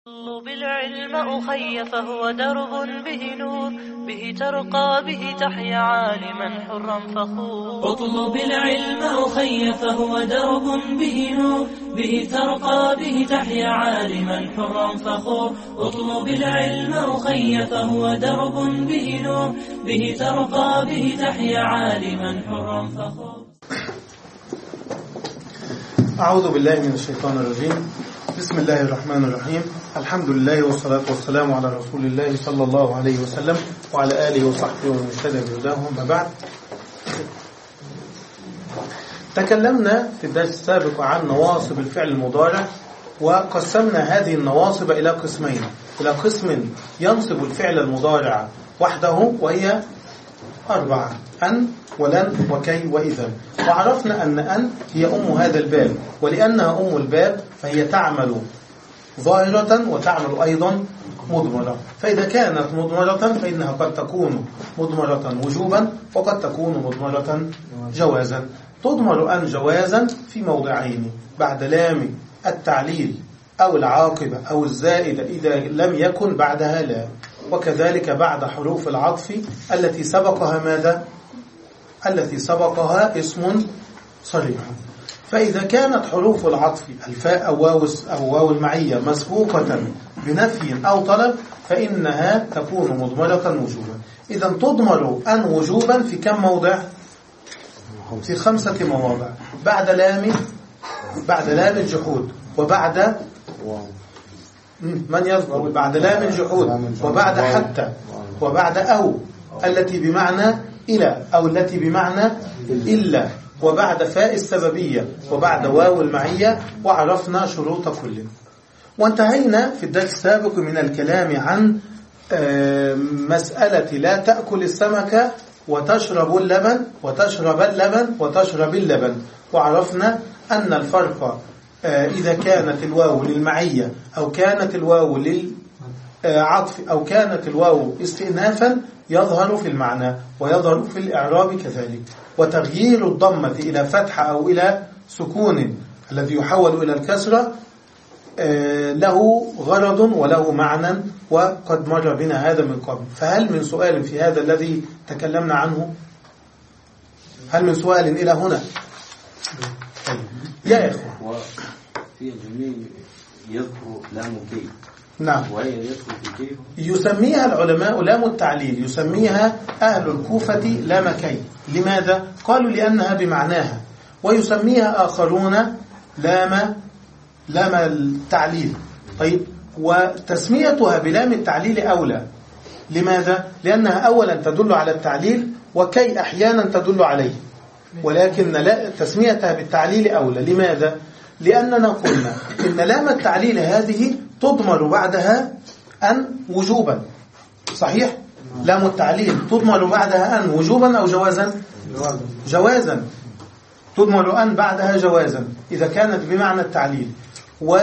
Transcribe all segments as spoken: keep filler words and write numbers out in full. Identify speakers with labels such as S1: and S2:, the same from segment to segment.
S1: اطلب العلم أخي فهو درب به نور، به ترقى به تحيا عالما حرا فخور.
S2: اطلب العلم أخي فهو درب به نور، به ترقى به تحيا عالما حرا فخور. اطلب العلم أخي فهو درب به نور، به ترقى به تحيا عالما حرا فخور.
S3: أعوذ بالله من الشيطان الرجيم. بسم الله الرحمن الرحيم. الحمد لله والصلاة والسلام على رسول الله صلى الله عليه وسلم وعلى آله وصحبه ومن اهتدى بهداهم. ما بعد، تكلمنا في الدرس السابق عن نواصب الفعل المضارع، وقسمنا هذه النواصب إلى قسمين: إلى قسم ينصب الفعل المضارع وحده وهي أربعة: أن ولن وكي وإذا. وعرفنا أن أن هي أم هذا الباب، ولأنها أم الباب فهي تعمل ظاهرة وتعمل أيضا مضمرة. فإذا كانت مضمرة فإنها قد تكون مضمرة وجوبا وقد تكون مضمرة جوازا. تضمر أن جوازا في موضعين: بعد لام التعليل أو العاقبة أو الزائدة إذا لم يكن بعدها لا، وكذلك بعد حروف العطف التي سبقها ماذا؟ التي سبقها اسم صريح. فإذا كانت حروف العطف الفاء أو واو أو واو المعية مسبوقة بنفي أو طلب فإنها تكون مضمرة وجوبا. إذا تضمر أن وجوبا في كم موضع؟ في خمسة مواضع: بعد لام بعد لام الجحود، وبعد من يذكر بعد لام الجحود، وبعد حتى، وبعد أو التي بمعنى إلى أو التي بمعنى إلا، وبعد فاء السببية، وبعد واو المعية. وعرفنا شروط كل. وانتهينا في الدرس السابق من الكلام عن مسألة لا تأكل السمكة وتشرب اللبن وتشرب اللبن وتشرب اللبن. وعرفنا أن الفرق إذا كانت الواو للمعية أو كانت الواو للعطف أو كانت الواو استئنافا يظهر في المعنى ويظهر في الإعراب كذلك. وتغيير الضمة إلى فتحة أو إلى سكون الذي يحول إلى الكسرة له غرض وله معنى، وقد مر بنا هذا من قبل. فهل من سؤال في هذا الذي تكلمنا عنه؟ هل من سؤال إلى هنا؟ يا إخوة،
S4: وفي الجميع يذكر لام كي.
S3: نعم،
S4: وهي يذكر في كيف
S3: يسميها العلماء لام التعليل، يسميها أهل الكوفة لام كي. لماذا؟ قالوا لأنها بمعناها. ويسميها آخرون لام لام التعليل. طيب، وتسميتها بلام التعليل أولى. لماذا؟ لأنها أولا تدل على التعليل، وكي أحيانا تدل عليه، ولكن لا تسميتها بالتعليل أولى. لماذا؟ لأننا قلنا إن لام التعليل هذه تضمر بعدها أن وجوبا. صحيح؟ لام التعليل تضمر بعدها أن وجوبا أو جوازا؟ جوازا. تضمر أن بعدها جوازا إذا كانت بمعنى التعليل. و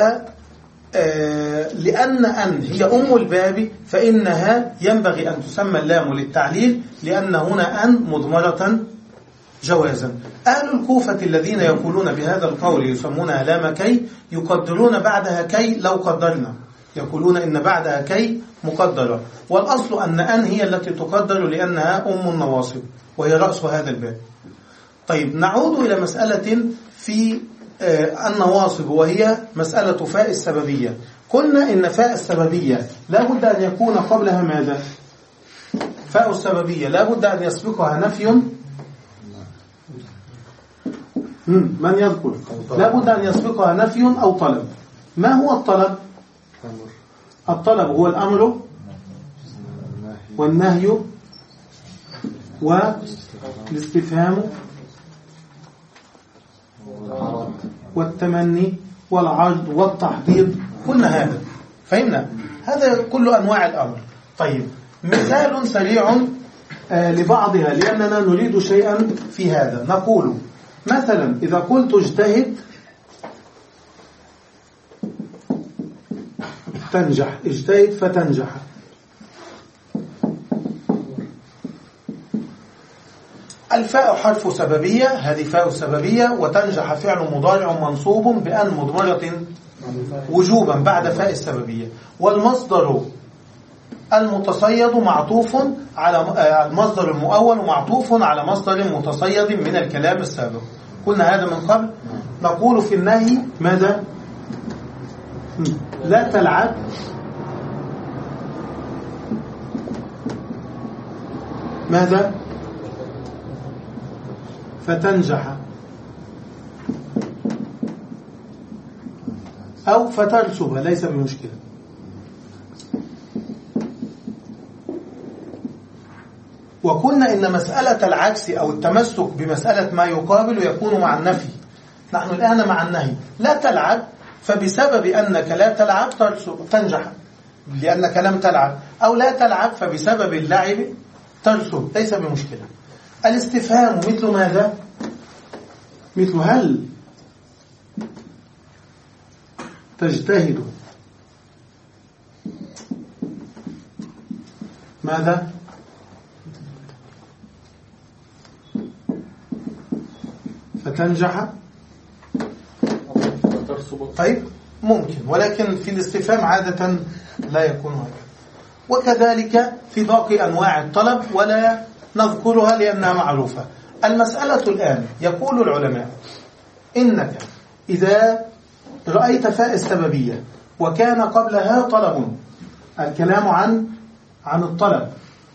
S3: لأن أن هي أم الباب فإنها ينبغي أن تسمى اللام للتعليل، لأن هنا أن مضمرة جوازا. أهل الكوفة الذين يقولون بهذا القول يسمونها لام كي، يقدرون بعدها كي لو قدرنا، يقولون إن بعدها كي مقدرة. والأصل أن أن هي التي تقدر لأنها أم النواصب وهي رأس هذا الباب. طيب، نعود إلى مسألة في النواصب، وهي مسألة فاء السببية. قلنا إن فاء السببية لا بد أن يكون قبلها ماذا؟ فاء السببية لا بد أن يسبقها نفي. من يذكر؟ لا بد أن يسبقها نفي أو طلب. ما هو الطلب؟ الطلب هو الأمر والنهي والاستفهام والتمني والعرض والتحضيض. قلنا هذا، فهمنا هذا كل أنواع الأمر. طيب، مثال سريع لبعضها لأننا نريد شيئا في هذا. نقول مثلا إذا قلت اجتهد تنجح، اجتهد فتنجح. الفاء حرف سببية، هذه فاء سببية، وتنجح فعل مضارع منصوب بأن مضمرة وجوبا بعد فاء السببية. والمصدر المتصيد معطوف على المصدر المؤول معطوف على مصدر متصيد من الكلام السابق. قلنا هذا من قبل. نقول في النهي ماذا؟ لا تلعب ماذا؟ فتنجح أو فترسب، ليس بمشكلة. وقلنا إن مسألة العكس أو التمسك بمسألة ما يقابل يكون مع النفي. نحن الآن مع النهي لا تلعب، فبسبب أنك لا تلعب تنجح لأنك لم تلعب، أو لا تلعب فبسبب اللعب ترسب، ليس بمشكلة. الاستفهام مثل ماذا؟ مثل هل تجتهد ماذا؟ فتنجح. طيب ممكن، ولكن في الاستفهام عادة لا يكون هكذا. وكذلك في باقي أنواع الطلب ولا نذكرها لأنها معروفة. المسألة الآن يقول العلماء إنك إذا رأيت فاء السببية وكان قبلها طلب، الكلام عن عن الطلب،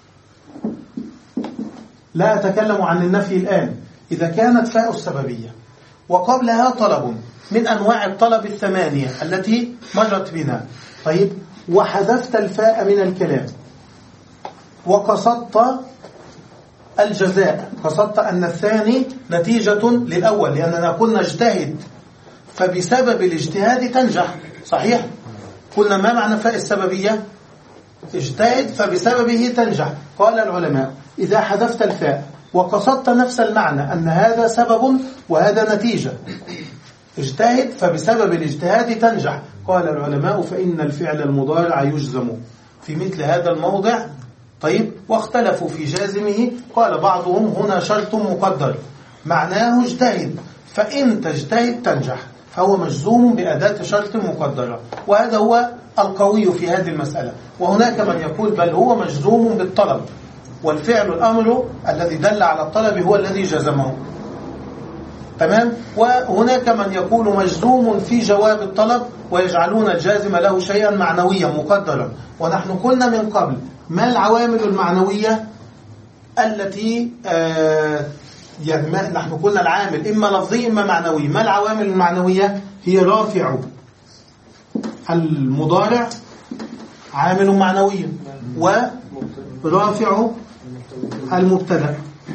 S3: لا أتكلم عن النفي الآن. إذا كانت فاء السببية وقبلها طلب من أنواع الطلب الثمانية التي مرت بنا، طيب، وحذفت الفاء من الكلام وقصدت الجزاء، قصدت أن الثاني نتيجة للأول، لأننا قلنا اجتهد فبسبب الاجتهاد تنجح، صحيح؟ قلنا ما معنى فاء السببية؟ اجتهد فبسببه تنجح. قال العلماء إذا حذفت الفاء وقصدت نفس المعنى أن هذا سبب وهذا نتيجة، اجتهد فبسبب الاجتهاد تنجح، قال العلماء فإن الفعل المضارع يجزم في مثل هذا الموضع. طيب، واختلفوا في جازمه. قال بعضهم هنا شرط مقدر معناه اجتهد، فإن تجتهد تنجح، فهو مجزوم بأداة شرط مقدرة، وهذا هو القوي في هذه المسألة. وهناك من يقول بل هو مجزوم بالطلب، والفعل الأمر الذي دل على الطلب هو الذي جزمه. تمام. وهناك من يقول مجزوم في جواب الطلب ويجعلون الجازم له شيئا معنويا مقدرا. ونحن قلنا من قبل ما العوامل المعنوية التي آه يعني ما نحن قلنا العامل إما لفظي إما معنوي. ما العوامل المعنوية؟ هي رافع المضارع عامل معنوي، ورافع المبتدأ.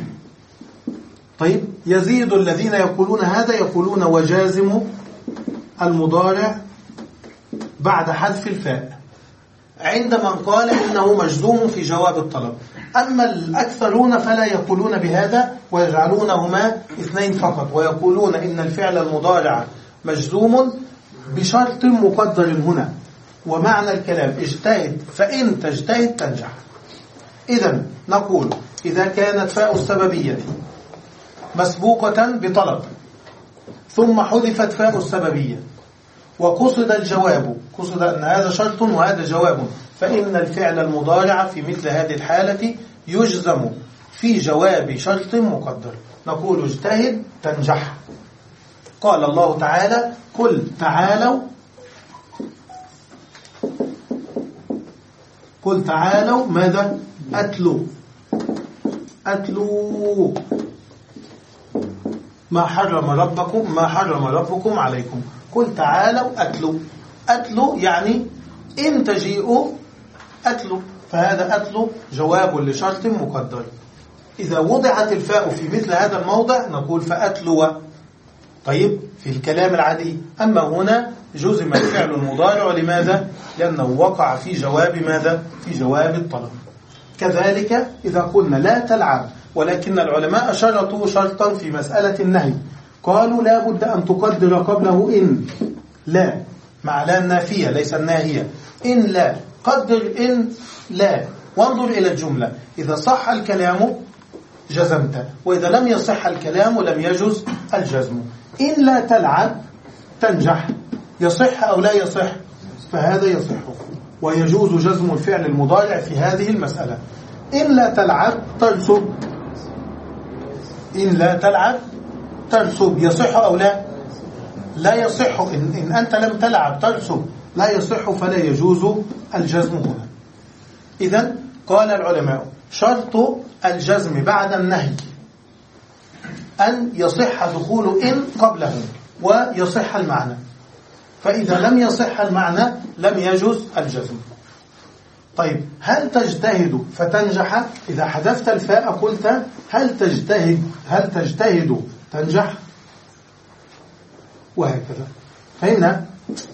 S3: طيب، يزيد الذين يقولون هذا يقولون وجازم المضارع بعد حذف الفاء، عند من قال إنه مجزوم في جواب الطلب. أما الأكثرون فلا يقولون بهذا ويجعلونهما اثنين فقط، ويقولون إن الفعل المضارع مجزوم بشرط مقدر هنا. ومعنى الكلام اجتهد، فإن تجتهد تنجح. إذن نقول إذا كانت فاء السببية مسبوقة بطلب ثم حذفت فاء السببية وقصد الجواب، قصد أن هذا شرط وهذا جواب، فإن الفعل المضارع في مثل هذه الحالة يجزم في جواب شرط مقدر. نقول اجتهد تنجح. قال الله تعالى قل تعالوا قل تعالوا ماذا؟ أتلو أتلو ما حرم ربكم ما حرم ربكم عليكم. قل تعالوا أتلو. أتلو يعني إن تجيئوا أتلو، فهذا أتلو جواب لشرط مقدر. إذا وضعت الفاء في مثل هذا الموضع نقول فأتلو. طيب، في الكلام العادي. أما هنا جزم الفعل المضارع، لماذا؟ لأنه وقع في جواب ماذا؟ في جواب الطلب. كذلك إذا قلنا لا تلعب، ولكن العلماء شرطوا شرطا في مسألة النهي، قالوا لا بد أن تقدر قبله إن لا، مع لا النافية ليس الناهية. إن لا، قدر إن لا، وانظر إلى الجملة، إذا صح الكلام جزمت، وإذا لم يصح الكلام لم يجز الجزم. إن لا تلعب تنجح، يصح أو لا يصح؟ فهذا يصح ويجوز جزم الفعل المضارع في هذه المسألة. إن لا تلعب ترسب، إن لا تلعب ترسب يصح أو لا؟ لا يصح. إن, إن أنت لم تلعب ترسب لا يصح، فلا يجوز الجزم هنا. إذن قال العلماء شرط الجزم بعد النهي أن يصح دخول إن قبله ويصح المعنى، فإذا لم يصح المعنى لم يجوز الجزم. طيب هل تجتهد فتنجح؟ إذا حذفت الفاء قلت هل تجتهد هل تجتهد تنجح، وهكذا. فهمنا؟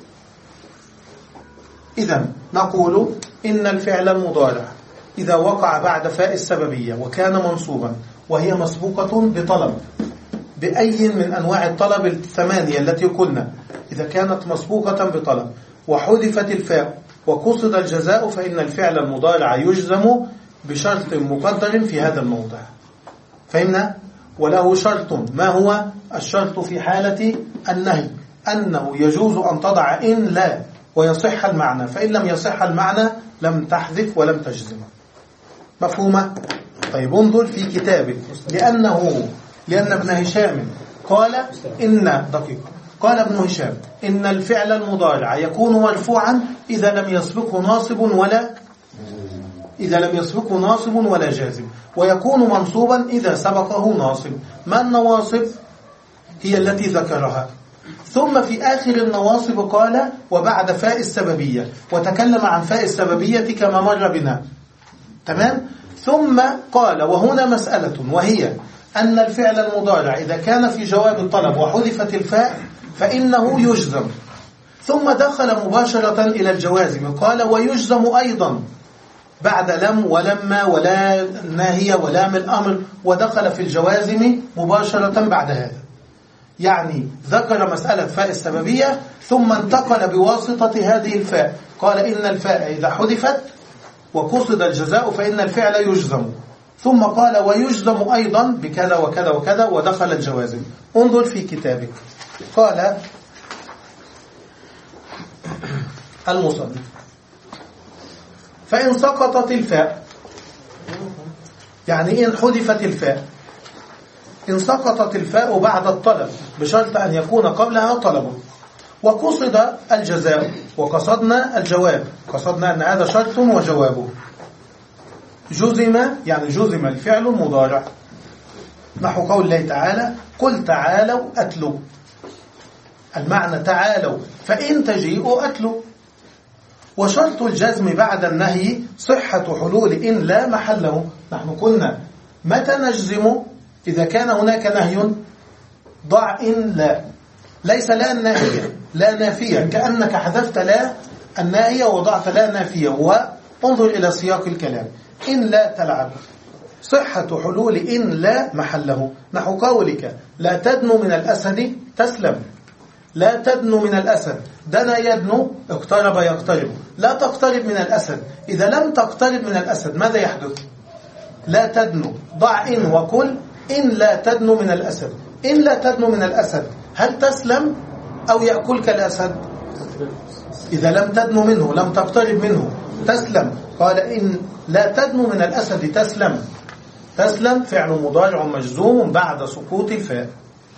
S3: إذن نقول إن الفعل المضارع إذا وقع بعد فاء السببية وكان منصوبا وهي مسبوقة بطلب بأي من أنواع الطلب الثمانية التي قلنا، إذا كانت مسبوقة بطلب وحذفت الفاء وقصد الجزاء فإن الفعل المضارع يجزم بشرط مقدر في هذا الموضع. فهمنا؟ وله شرط. ما هو الشرط في حالة النهي؟ أنه يجوز أن تضع إن لا ويصح المعنى، فإن لم يصح المعنى لم تحذف ولم تجزم. مفهومة؟ طيب انظر في كتابك، لأنه لأن ابن هشام قال إن دقيقة قال ابن هشام إن الفعل المضارع يكون مرفوعا إذا لم يسبقه ناصب ولا إذا لم يسبقه ناصب ولا جازم، ويكون منصوبا إذا سبقه ناصب. ما النواصب؟ هي التي ذكرها. ثم في آخر النواصب قال وبعد فاء السببية، وتكلم عن فاء السببية كما مر بنا. تمام؟ ثم قال وهنا مسألة، وهي أن الفعل المضارع إذا كان في جواب الطلب وحذفت الفاء فإنه يجزم. ثم دخل مباشرة إلى الجوازم قال ويجزم أيضا بعد لم ولما ولا ناهية ولام الأمر، ودخل في الجوازم مباشرة بعد هذا. يعني ذكر مسألة فاء السببية ثم انتقل بواسطة هذه الفاء قال إن الفاء إذا حذفت وقصد الجزاء فإن الفعل يجزم، ثم قال ويجزم أيضا بكذا وكذا وكذا ودخل الجوازم. انظر في كتابك. قال المصنف فإن سقطت الفاء، يعني إن حذفت الفاء، إن سقطت الفاء بعد الطلب بشرط أن يكون قبلها طلب وقصد الجزاء وقصدنا الجواب، قصدنا أن هذا شرط وجوابه، جزم يعني جزم الفعل المضارع، نحو قول الله تعالى قل تعالوا أتلوا. المعنى تعالوا فإن تجيئوا أتلوا. وشرط الجزم بعد النهي صحة حلول إن لا محله. نحن قلنا متى نجزم؟ إذا كان هناك نهي ضع إن لا، ليس لا الناهية، لا نافية، كأنك حذفت لا الناهية وضعت لا نافية. وانظر إلى سياق الكلام إن لا تلعب، صحة حلول إن لا محله، نحو قولك لا تدنو من الأسد تسلم. لا تدنو من الأسد، دنا يدنو، اقترب يقترب. لا تقترب من الأسد، إذا لم تقترب من الأسد ماذا يحدث؟ لا تدنو. ضع إن وقل إن لا تدنو من الأسد. إن لا تدنو من الأسد هل تسلم أو يأكلك الأسد؟ إذا لم تدنو منه، لم تقترب منه، تسلم. قال إن لا تدنو من الأسد تسلم. تسلم فعل مضارع مجزوم بعد سقوط الفاء.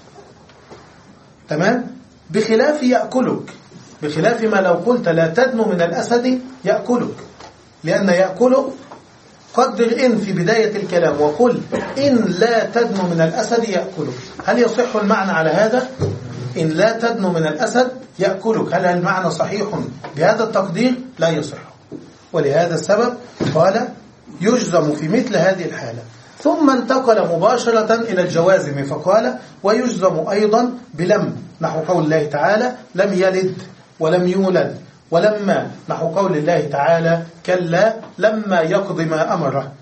S3: تمام؟ بخلاف يأكلك، بخلاف ما لو قلت لا تدنو من الأسد يأكلك، لأن يأكلك قدر إن في بداية الكلام وقل إن لا تدنو من الأسد يأكلك. هل يصح المعنى على هذا؟ إن لا تدنو من الأسد يأكلك، هل المعنى صحيح بهذا التقدير؟ لا يصح. ولهذا السبب قال يجزم في مثل هذه الحالة. ثم انتقل مباشرة إلى الجوازم فقال ويجزم أيضا بلم، نحو قول الله تعالى لم يلد ولم يولد. ولما، نحو قول الله تعالى كلا لما يقضي ما أمره.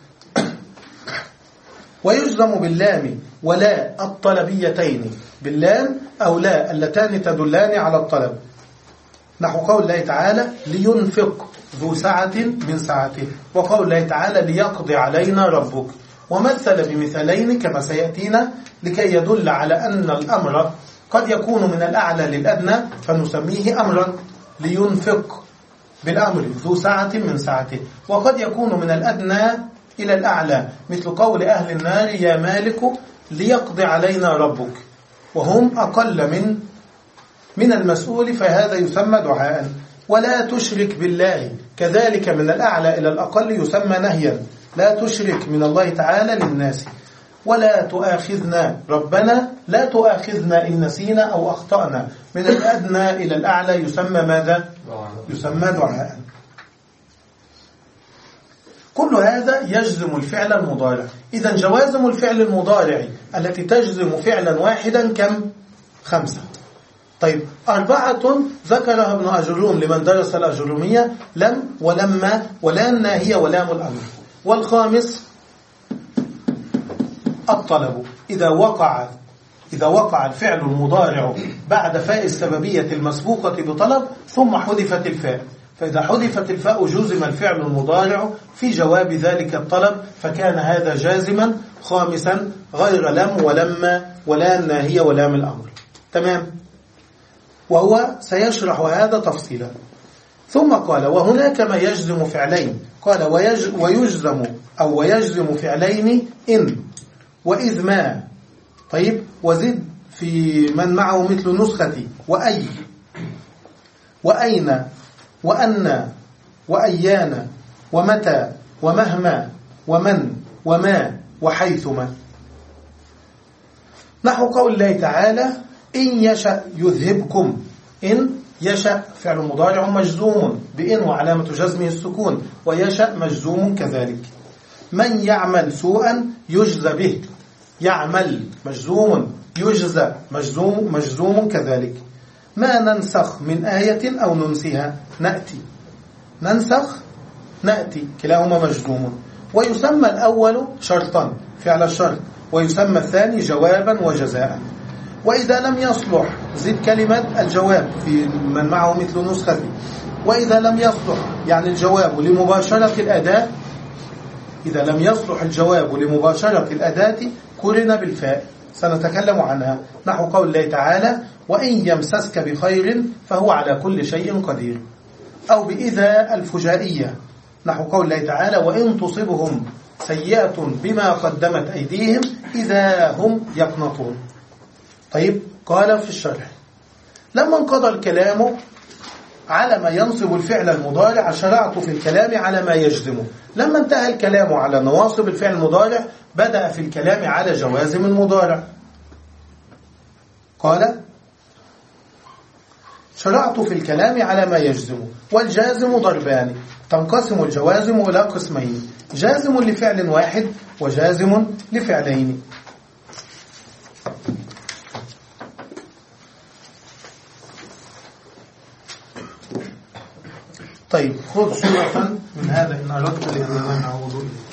S3: ويجزم باللام ولا الطلبيتين، باللام أو لا اللتان تدلان على الطلب، نحو قول الله تعالى لينفق ذو سعة من سعته، وقول الله تعالى ليقضي علينا ربك. ومثل بمثالين كما سيأتينا لكي يدل على أن الأمر قد يكون من الأعلى للأدنى فنسميه أمرا، لينفق بالأمر ذو سعة من سعته. وقد يكون من الأدنى إلى الأعلى مثل قول أهل النار يا مالك ليقضي علينا ربك، وهم أقل من من المسؤول، فهذا يسمى دعاء. ولا تشرك بالله كذلك من الأعلى إلى الأقل يسمى نهيا، لا تشرك من الله تعالى للناس. ولا تؤاخذنا ربنا لا تؤاخذنا إن نسينا أو أخطأنا، من الأدنى إلى الأعلى يسمى ماذا؟ يسمى دعاء. كل هذا يجزم الفعل المضارع. إذن جوازم الفعل المضارع التي تجزم فعلا واحدا كم؟ خمسة. طيب أربعة ذكرها ابن أجروم لمن درس الأجرومية، لم ولما ولام الناهية ولام الأمر. والخامس الطلب، إذا وقع إذا وقع الفعل المضارع بعد فاء السببية المسبوقة بطلب ثم حذفت الفاء، فإذا حذفت الفاء جزم الفعل المضارع في جواب ذلك الطلب، فكان هذا جازما. خامسا غير لم ولما ولا الناهية ولام الأمر. تمام. وهو سيشرح هذا تفصيلا. ثم قال وهناك ما يجزم فعلين، قال ويج ويجزم أو ويجزم فعلين إن وإذ ما. طيب وزد في من معه مثل نسختي وأي وأين وأن وأيان ومتى ومهما ومن وما وحيثما. نحو قول الله تعالى إن يشأ يذهبكم. إن يشأ فعل مضارع مجزوم بإن وعلامة جزمه السكون، ويشأ مجزوم كذلك. من يعمل سوءا يجزى به، يعمل مجزوم، يجزى مجزوم مجزوم كذلك. ما ننسخ من آية أو ننسيها نأتي، ننسخ نأتي كلاهما مجزوم. ويسمى الأول شرطا فعل الشرط، ويسمى الثاني جوابا وجزاء. وإذا لم يصلح زد كلمة الجواب في من معه مثل نسخة. وإذا لم يصلح يعني الجواب لمباشرة الأداة، إذا لم يصلح الجواب لمباشرة الأداة قرن بالفاء، سنتكلم عنها. نحو قول الله تعالى وإن يمسسك بخير فهو على كل شيء قدير. أو بإذا الفجائية، نحو قول الله تعالى وإن تصبهم سيئة بما قدمت أيديهم إذا هم يقنطون. طيب قال في الشرح لما انقضى الكلام على ما ينصب الفعل المضارع شرعت في الكلام على ما يجزمه. لما انتهى الكلام على نواصب الفعل المضارع بدأ في الكلام على جوازم المضارع. قال شرعت في الكلام على ما يجزمه. والجازم ضربان، تنقسم الجوازم إلى قسمين، جازم لفعل واحد وجازم لفعلين. طيب خذ صورة من هذا إن أردت لأننا نعود إليه.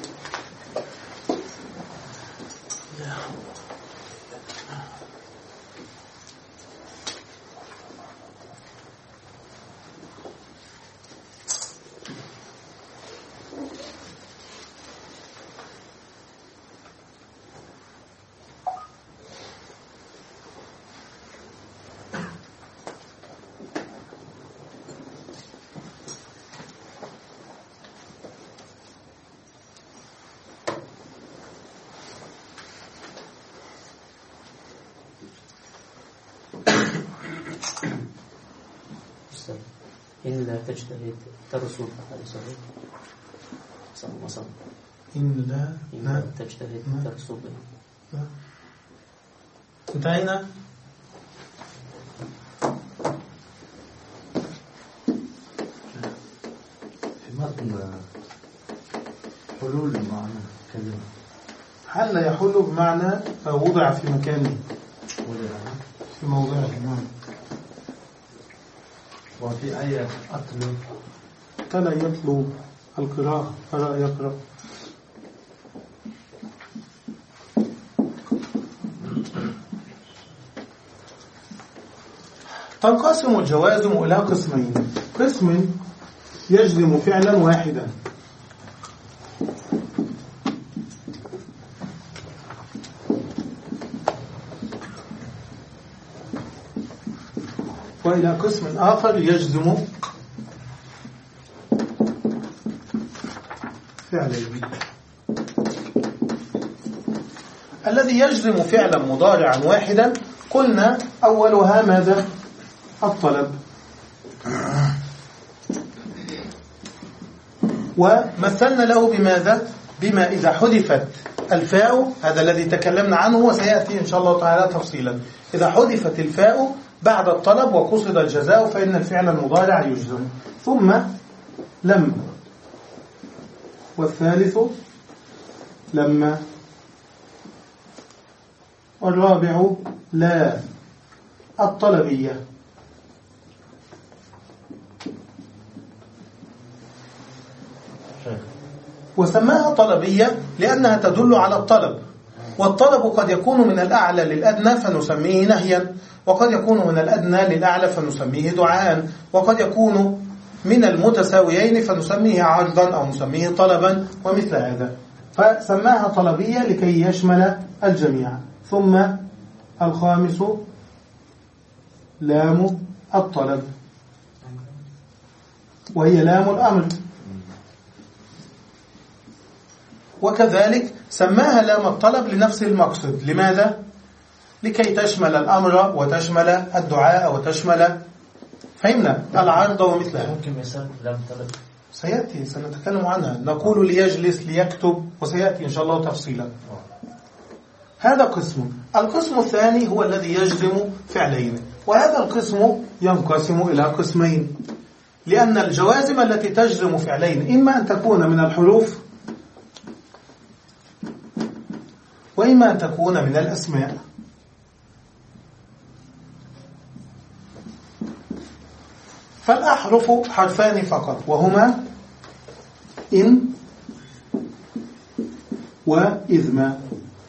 S2: إن لا تجتهد ترسل، هذا صحيح؟ صح وصح.
S3: إن لا
S2: إن لا تجتهد ترسل.
S3: انتهينا.
S4: في متن حلول بمعنى كلمة،
S3: حل يحل بمعنى وضع في مكانه، في موضعه.
S4: وفي آية أطلب
S3: فلا يطلب القراءة فلا يقرأ. تنقسم الجوازم إلى قسمين، قسم يجزم فعلا واحدا وإلى قسم آخر يجزم فعلين. الذي يجزم فعلا مضارعا واحدا قلنا أولها ماذا؟ الطلب. ومثلنا له بماذا؟ بما إذا حذفت الفاء، هذا الذي تكلمنا عنه وسيأتي إن شاء الله تعالى تفصيلا. إذا حذفت الفاء بعد الطلب وقصد الجزاء فإن الفعل المضارع يجزم. ثم لما، والثالث لما، والرابع لا الطلبية. وسماها طلبية لأنها تدل على الطلب، والطلب قد يكون من الأعلى للأدنى فنسميه نهيا، وقد يكون من الأدنى للأعلى فنسميه دعاء، وقد يكون من المتساويين فنسميه عرضا أو نسميه طلبا ومثل هذا. فسماها طلبية لكي يشمل الجميع. ثم الخامس لام الطلب، وهي لام الأمر، وكذلك سماها لام الطلب لنفس المقصد. لماذا؟ لكي تشمل الأمر وتشمل الدعاء وتشمل، فهمنا، العرض ومثلها.
S2: ممكن مثال لام طلب
S3: سيأتي سنتكلم عنها، نقول ليجلس ليكتب، وسيأتي إن شاء الله تفصيلا. هذا قسم. القسم الثاني هو الذي يجزم فعلين، وهذا القسم ينقسم إلى قسمين، لأن الجوازم التي تجزم فعلين إما أن تكون من الحروف وإما أن تكون من الأسماء. فالأحرف حرفان فقط، وهما إن وإذ ما.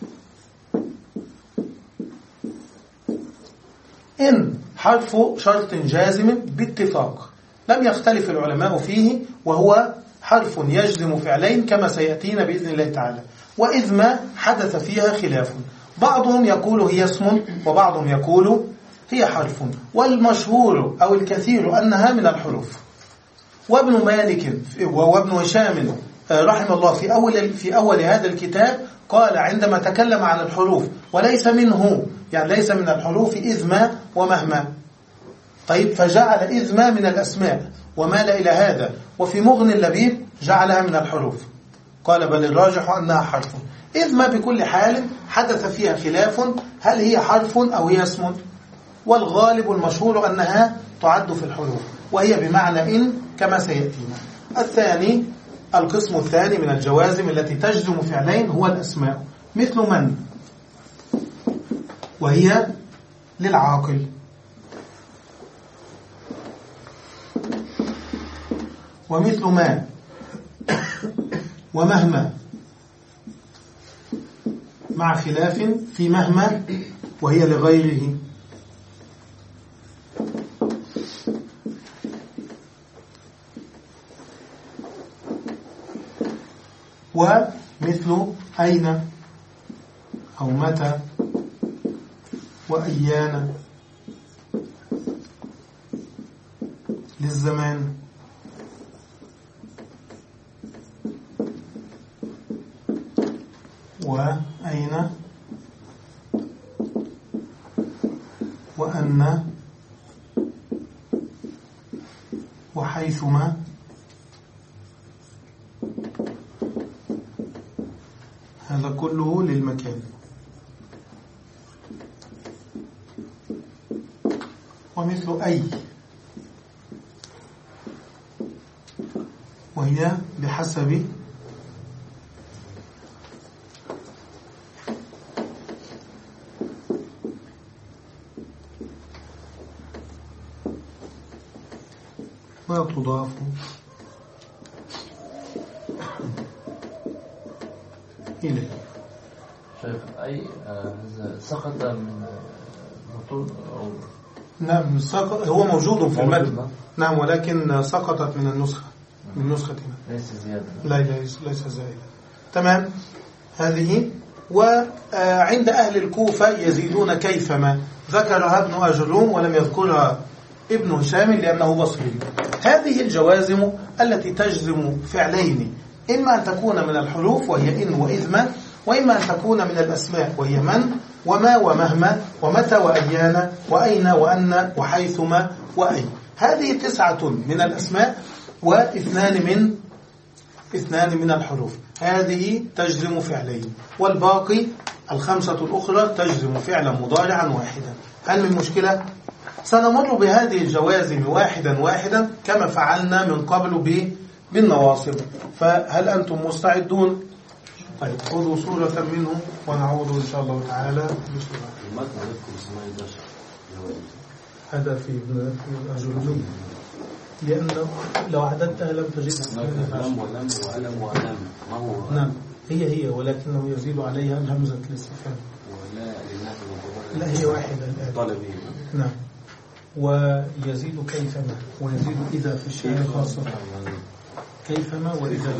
S3: إن حرف شرط جازم باتفاق لم يختلف العلماء فيه، وهو حرف يجزم فعلين كما سيأتينا بإذن الله تعالى. وإذ ما حدث فيها خلاف، بعضهم يقول هي اسم وبعضهم يقول هي حرف، والمشهور أو الكثير أنها من الحروف. وابن مالك وابن هشام رحمه الله في أول, في أول هذا الكتاب قال عندما تكلم عن الحروف وليس منه، يعني ليس من الحروف إذ ما ومهما. طيب، فجعل إذ ما من الأسماء ومال إلى هذا. وفي مغني اللبيب جعلها من الحروف، قال بل الراجح أنها حرف. إذ ما بكل حال حدث فيها خلاف، هل هي حرف أو هي اسم؟ والغالب المشهور أنها تعد في الحروف، وهي بمعنى إن كما سيأتينا. الثاني، القسم الثاني من الجوازم التي تجزم فعلين هو الأسماء، مثل من، وهي للعاقل. ومثل ما ومهما، مع خلاف في مهما وهي لغيره. ومثل أين أو متى وأيانا للزمان. وأين وأن وحيثما. هذا كله للمكان. ومثل أي، وهي بحسب ما تضاف إليه.
S2: شايف أي سقط من مطول أو
S3: نعم، سقط، هو موجود في المتن، نعم، ولكن سقطت من النسخة، من نسختنا،
S2: ليس زيادة.
S3: لا ليس ليس زائدة. تمام. هذه. وعند أهل الكوفة يزيدون كيفما، ذكرها ابن أجروم ولم يذكرها ابن هشام لأنه بصري. هذه الجوازم التي تجزم فعلين، إما أن تكون من الحروف وهي إن وإذ ما، وإما أن تكون من الأسماء وهي من وما ومهما ومتى وأيان وأين وأن وحيثما وأي. هذه تسعة من الأسماء واثنان من اثنان من الحروف، هذه تجزم فعلين، والباقي الخمسة الأخرى تجزم فعلا مضارعا واحدا. هل من مشكلة؟ سنمر بهذه الجوازم واحدا واحدا كما فعلنا من قبل بالنواصب. فهل أنتم مستعدون؟ طيب خذوا صورة منه ونعود إن شاء الله تعالى بسرعة. هذا في ابن الأجرمي، لأنه لو عددتها لم تجد
S5: لم ولم وألم وألم ما هو.
S3: نعم هي هي، ولكنه يزيد عليها همزة الاستفهام. لا هي واحدة الآن.
S5: طلبي.
S3: نعم. ويزيد كيفما، ويزيد إذا في الشيء خاصة كيفما وإذا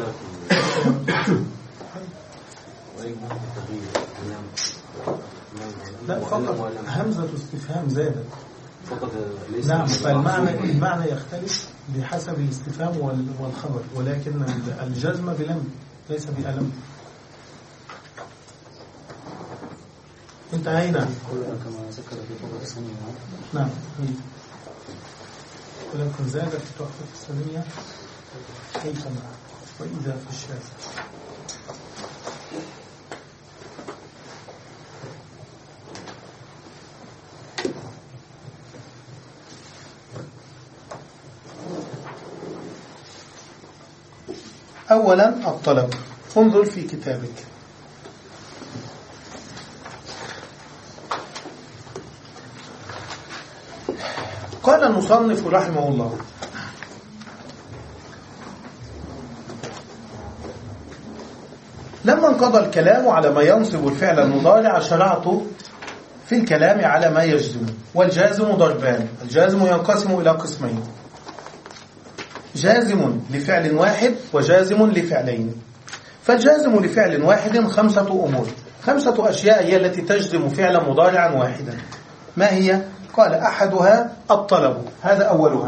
S3: لا فقط همزة استفهام زادت. نعم، فالمعنى المعنى يختلف بحسب الاستفهام والخبر، ولكن الجزم بلم ليس بألم. انتهينا
S5: كما ذكر في طبق السنية.
S3: نعم، ولكن زاد في تحفة السنية كيفما وإذا في الشاذ. أولا الطلب، انظر في كتابك. قال المصنف رحمه الله: لما انقضى الكلام على ما ينصب الفعل المضارع شرعت في الكلام على ما يجزم. والجازم ضربان، الجازم ينقسم إلى قسمين: جازم لفعل واحد وجازم لفعلين. فالجازم لفعل واحد خمسة أمور، خمسة أشياء هي التي تجزم فعلا مضارعا واحدا. ما هي؟ قال: أحدها الطلب، هذا أولها.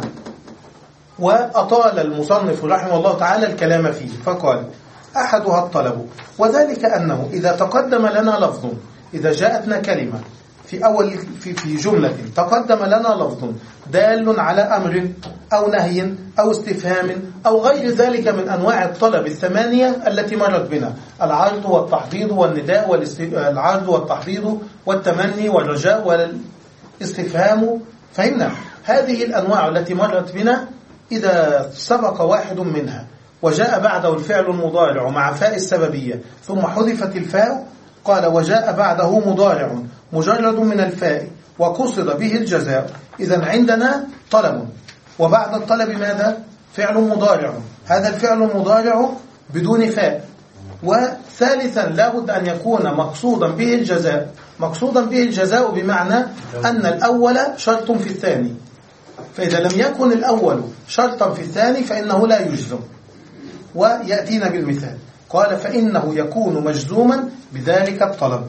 S3: وأطال المصنف رحمه الله تعالى الكلام فيه فقال: أحدها الطلب، وذلك أنه إذا تقدم لنا لفظ، إذا جاءتنا كلمة في أول في في جملة تقدم لنا لفظ دال على أمر أو نهي أو استفهام أو غير ذلك من أنواع الطلب الثمانية التي مرت بنا: العرض والتحضيض والنداء والعرض والتحضيض والتمني والرجاء والاستفهام. فهمنا هذه الأنواع التي مرت بنا، إذا سبق واحد منها وجاء بعده الفعل المضارع مع فاء السببية ثم حذفت الفاء، قال: وجاء بعده مضارع مجرد من الفاء وقصد به الجزاء، إذن عندنا طلب. وبعد الطلب ماذا؟ فعل مضارع، هذا الفعل المضارع بدون فاء. وثالثا لابد أن يكون مقصودا به الجزاء. مقصودا به الجزاء بمعنى أن الأول شرط في الثاني، فإذا لم يكن الأول شرطا في الثاني فإنه لا يجزم. ويأتينا بالمثال، قال: فإنه يكون مجزوما بذلك الطلب.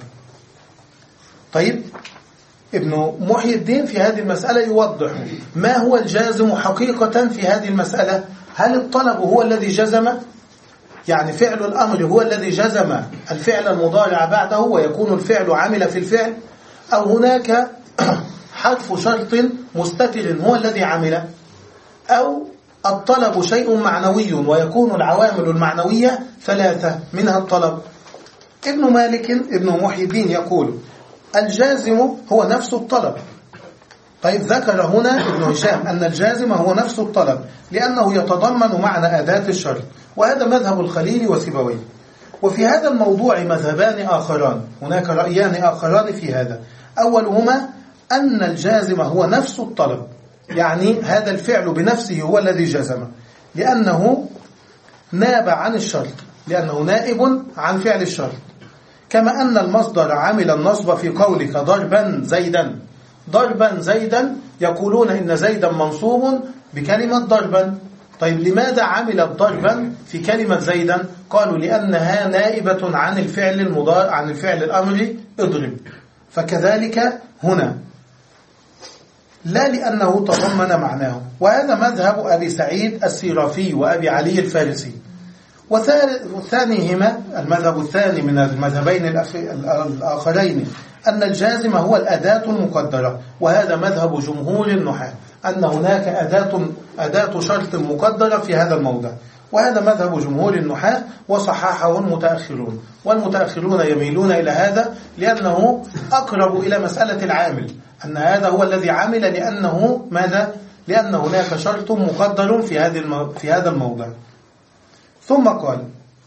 S3: طيب، ابن محي الدين في هذه المسألة يوضح ما هو الجازم حقيقة في هذه المسألة. هل الطلب هو الذي جزم، يعني فعل الأمر هو الذي جزم الفعل المضارع بعده ويكون الفعل عمل في الفعل، أو هناك حرف شرط مستتر هو الذي عمل، أو الطلب شيء معنوي ويكون العوامل المعنوية ثلاثة منها الطلب. ابن مالك ابن محي الدين يقول: الجازم هو نفس الطلب. طيب، ذكر هنا ابن هشام أن الجازم هو نفس الطلب لأنه يتضمن معنى أداة الشرط، وهذا مذهب الخليل وسيبويه. وفي هذا الموضوع مذهبان آخران، هناك رأيان آخران في هذا. أولهما أن الجازم هو نفس الطلب، يعني هذا الفعل بنفسه هو الذي جزم لأنه ناب عن الشرط، لأنه نائب عن فعل الشرط. كما أن المصدر عمل النصب في قولك ضربا زيدا، ضربا زيدا يقولون إن زيدا منصوب بكلمة ضربا. طيب، لماذا عملت ضربا في كلمة زيدا؟ قالوا لأنها نائبة عن الفعل المضارع، عن الفعل الأمر اضرب. فكذلك هنا لا لأنه تضمن معناه. وهذا مذهب أبي سعيد السيرافي وأبي علي الفارسي. وثانيهما المذهب الثاني من المذهبين الآخرين أن الجازم هو الأداة المقدرة، وهذا مذهب جمهور النحاة أن هناك أداة أداة شرط مقدرة في هذا الموضع، وهذا مذهب جمهور النحاة وصححه المتأخرون، والمتأخرون يميلون إلى هذا لأنه أقرب إلى مسألة العامل، أن هذا هو الذي عمل لأنه ماذا؟ لأن هناك شرط مقدر في هذه في هذا الموضع. ثم قال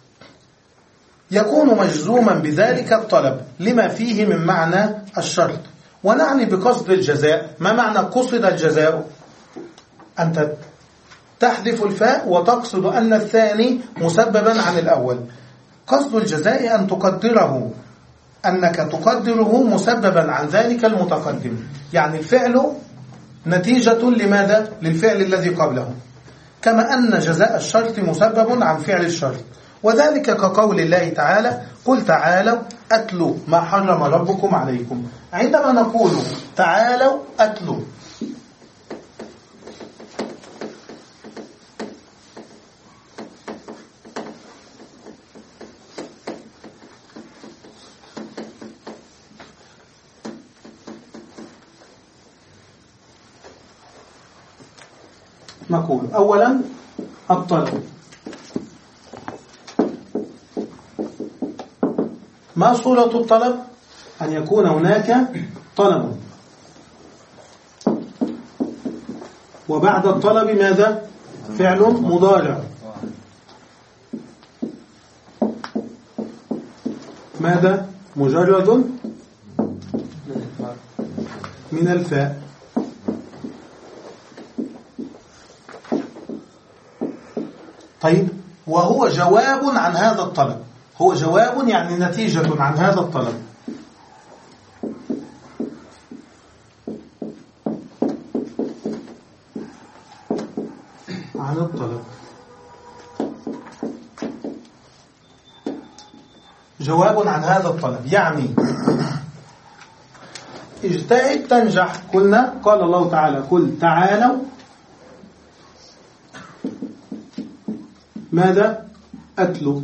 S3: يكون مجزوما بذلك الطلب لما فيه من معنى الشرط. ونعني بقصد الجزاء. ما معنى قصد الجزاء؟ أنت تحذف الفاء وتقصد أن الثاني مسببا عن الأول. قصد الجزاء أن تقدره أنك تقدره مسببا عن ذلك المتقدم، يعني الفعل نتيجة لماذا؟ للفعل الذي قبله، كما أن جزاء الشرط مسبب عن فعل الشرط. وذلك كقول الله تعالى قل تعالوا أتلوا ما حرم ربكم عليكم. عندما نقول تعالوا أتلوا نقول أولا الطلب. ما صورة الطلب؟ أن يكون هناك طلب، وبعد الطلب ماذا؟ فعل مضارع. ماذا؟ مجرد من الفاء. طيب، وهو جواب عن هذا الطلب. هو جواب يعني نتيجة عن هذا الطلب. عن الطلب جواب عن هذا الطلب، يعني اجتهد تنجح. قلنا قال الله تعالى قل تعالوا ماذا؟ أتلوا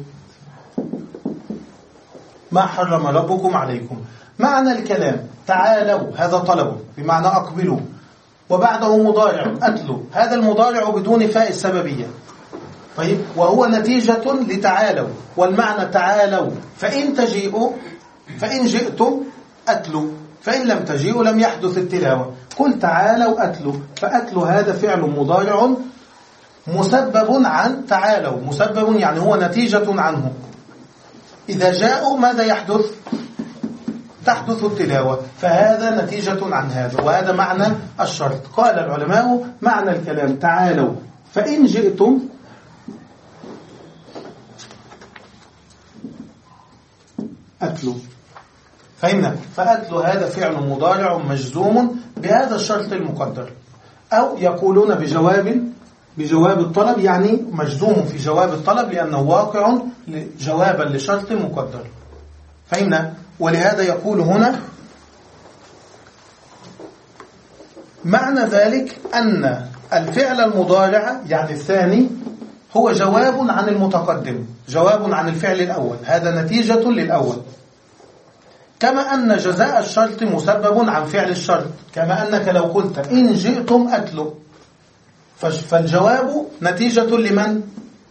S3: ما حرم ربكم عليكم. معنى الكلام تعالوا هذا طلب بمعنى أقبلوا، وبعده مضارع أتلوا، هذا المضارع بدون فاء السببية. طيب، وهو نتيجة لتعالوا، والمعنى تعالوا فإن تجيئوا فإن جئتم أتلوا، فإن لم تجيئوا لم يحدث التلاوة. قل تعالوا أتلوا، فأتلوا هذا فعل مضارع مسبب عن تعالوا، مسبب يعني هو نتيجة عنه. إذا جاءوا ماذا يحدث؟ تحدث التلاوة، فهذا نتيجة عن هذا، وهذا معنى الشرط. قال العلماء معنى الكلام تعالوا فإن جئتم أتلوا. فهمنا؟ فأتلوا هذا فعل مضارع مجزوم بهذا الشرط المقدر. أو يقولون بجواب بجواب الطلب، يعني مجزوم في جواب الطلب لأنه واقع جوابا لشرط مقدر. فهمنا؟ ولهذا يقول هنا معنى ذلك أن الفعل المضارع يعني الثاني هو جواب عن المتقدم، جواب عن الفعل الأول، هذا نتيجة للأول. كما أن جزاء الشرط مسبب عن فعل الشرط، كما أنك لو قلت إن جئتم أتلوا، فالجواب نتيجة لمن؟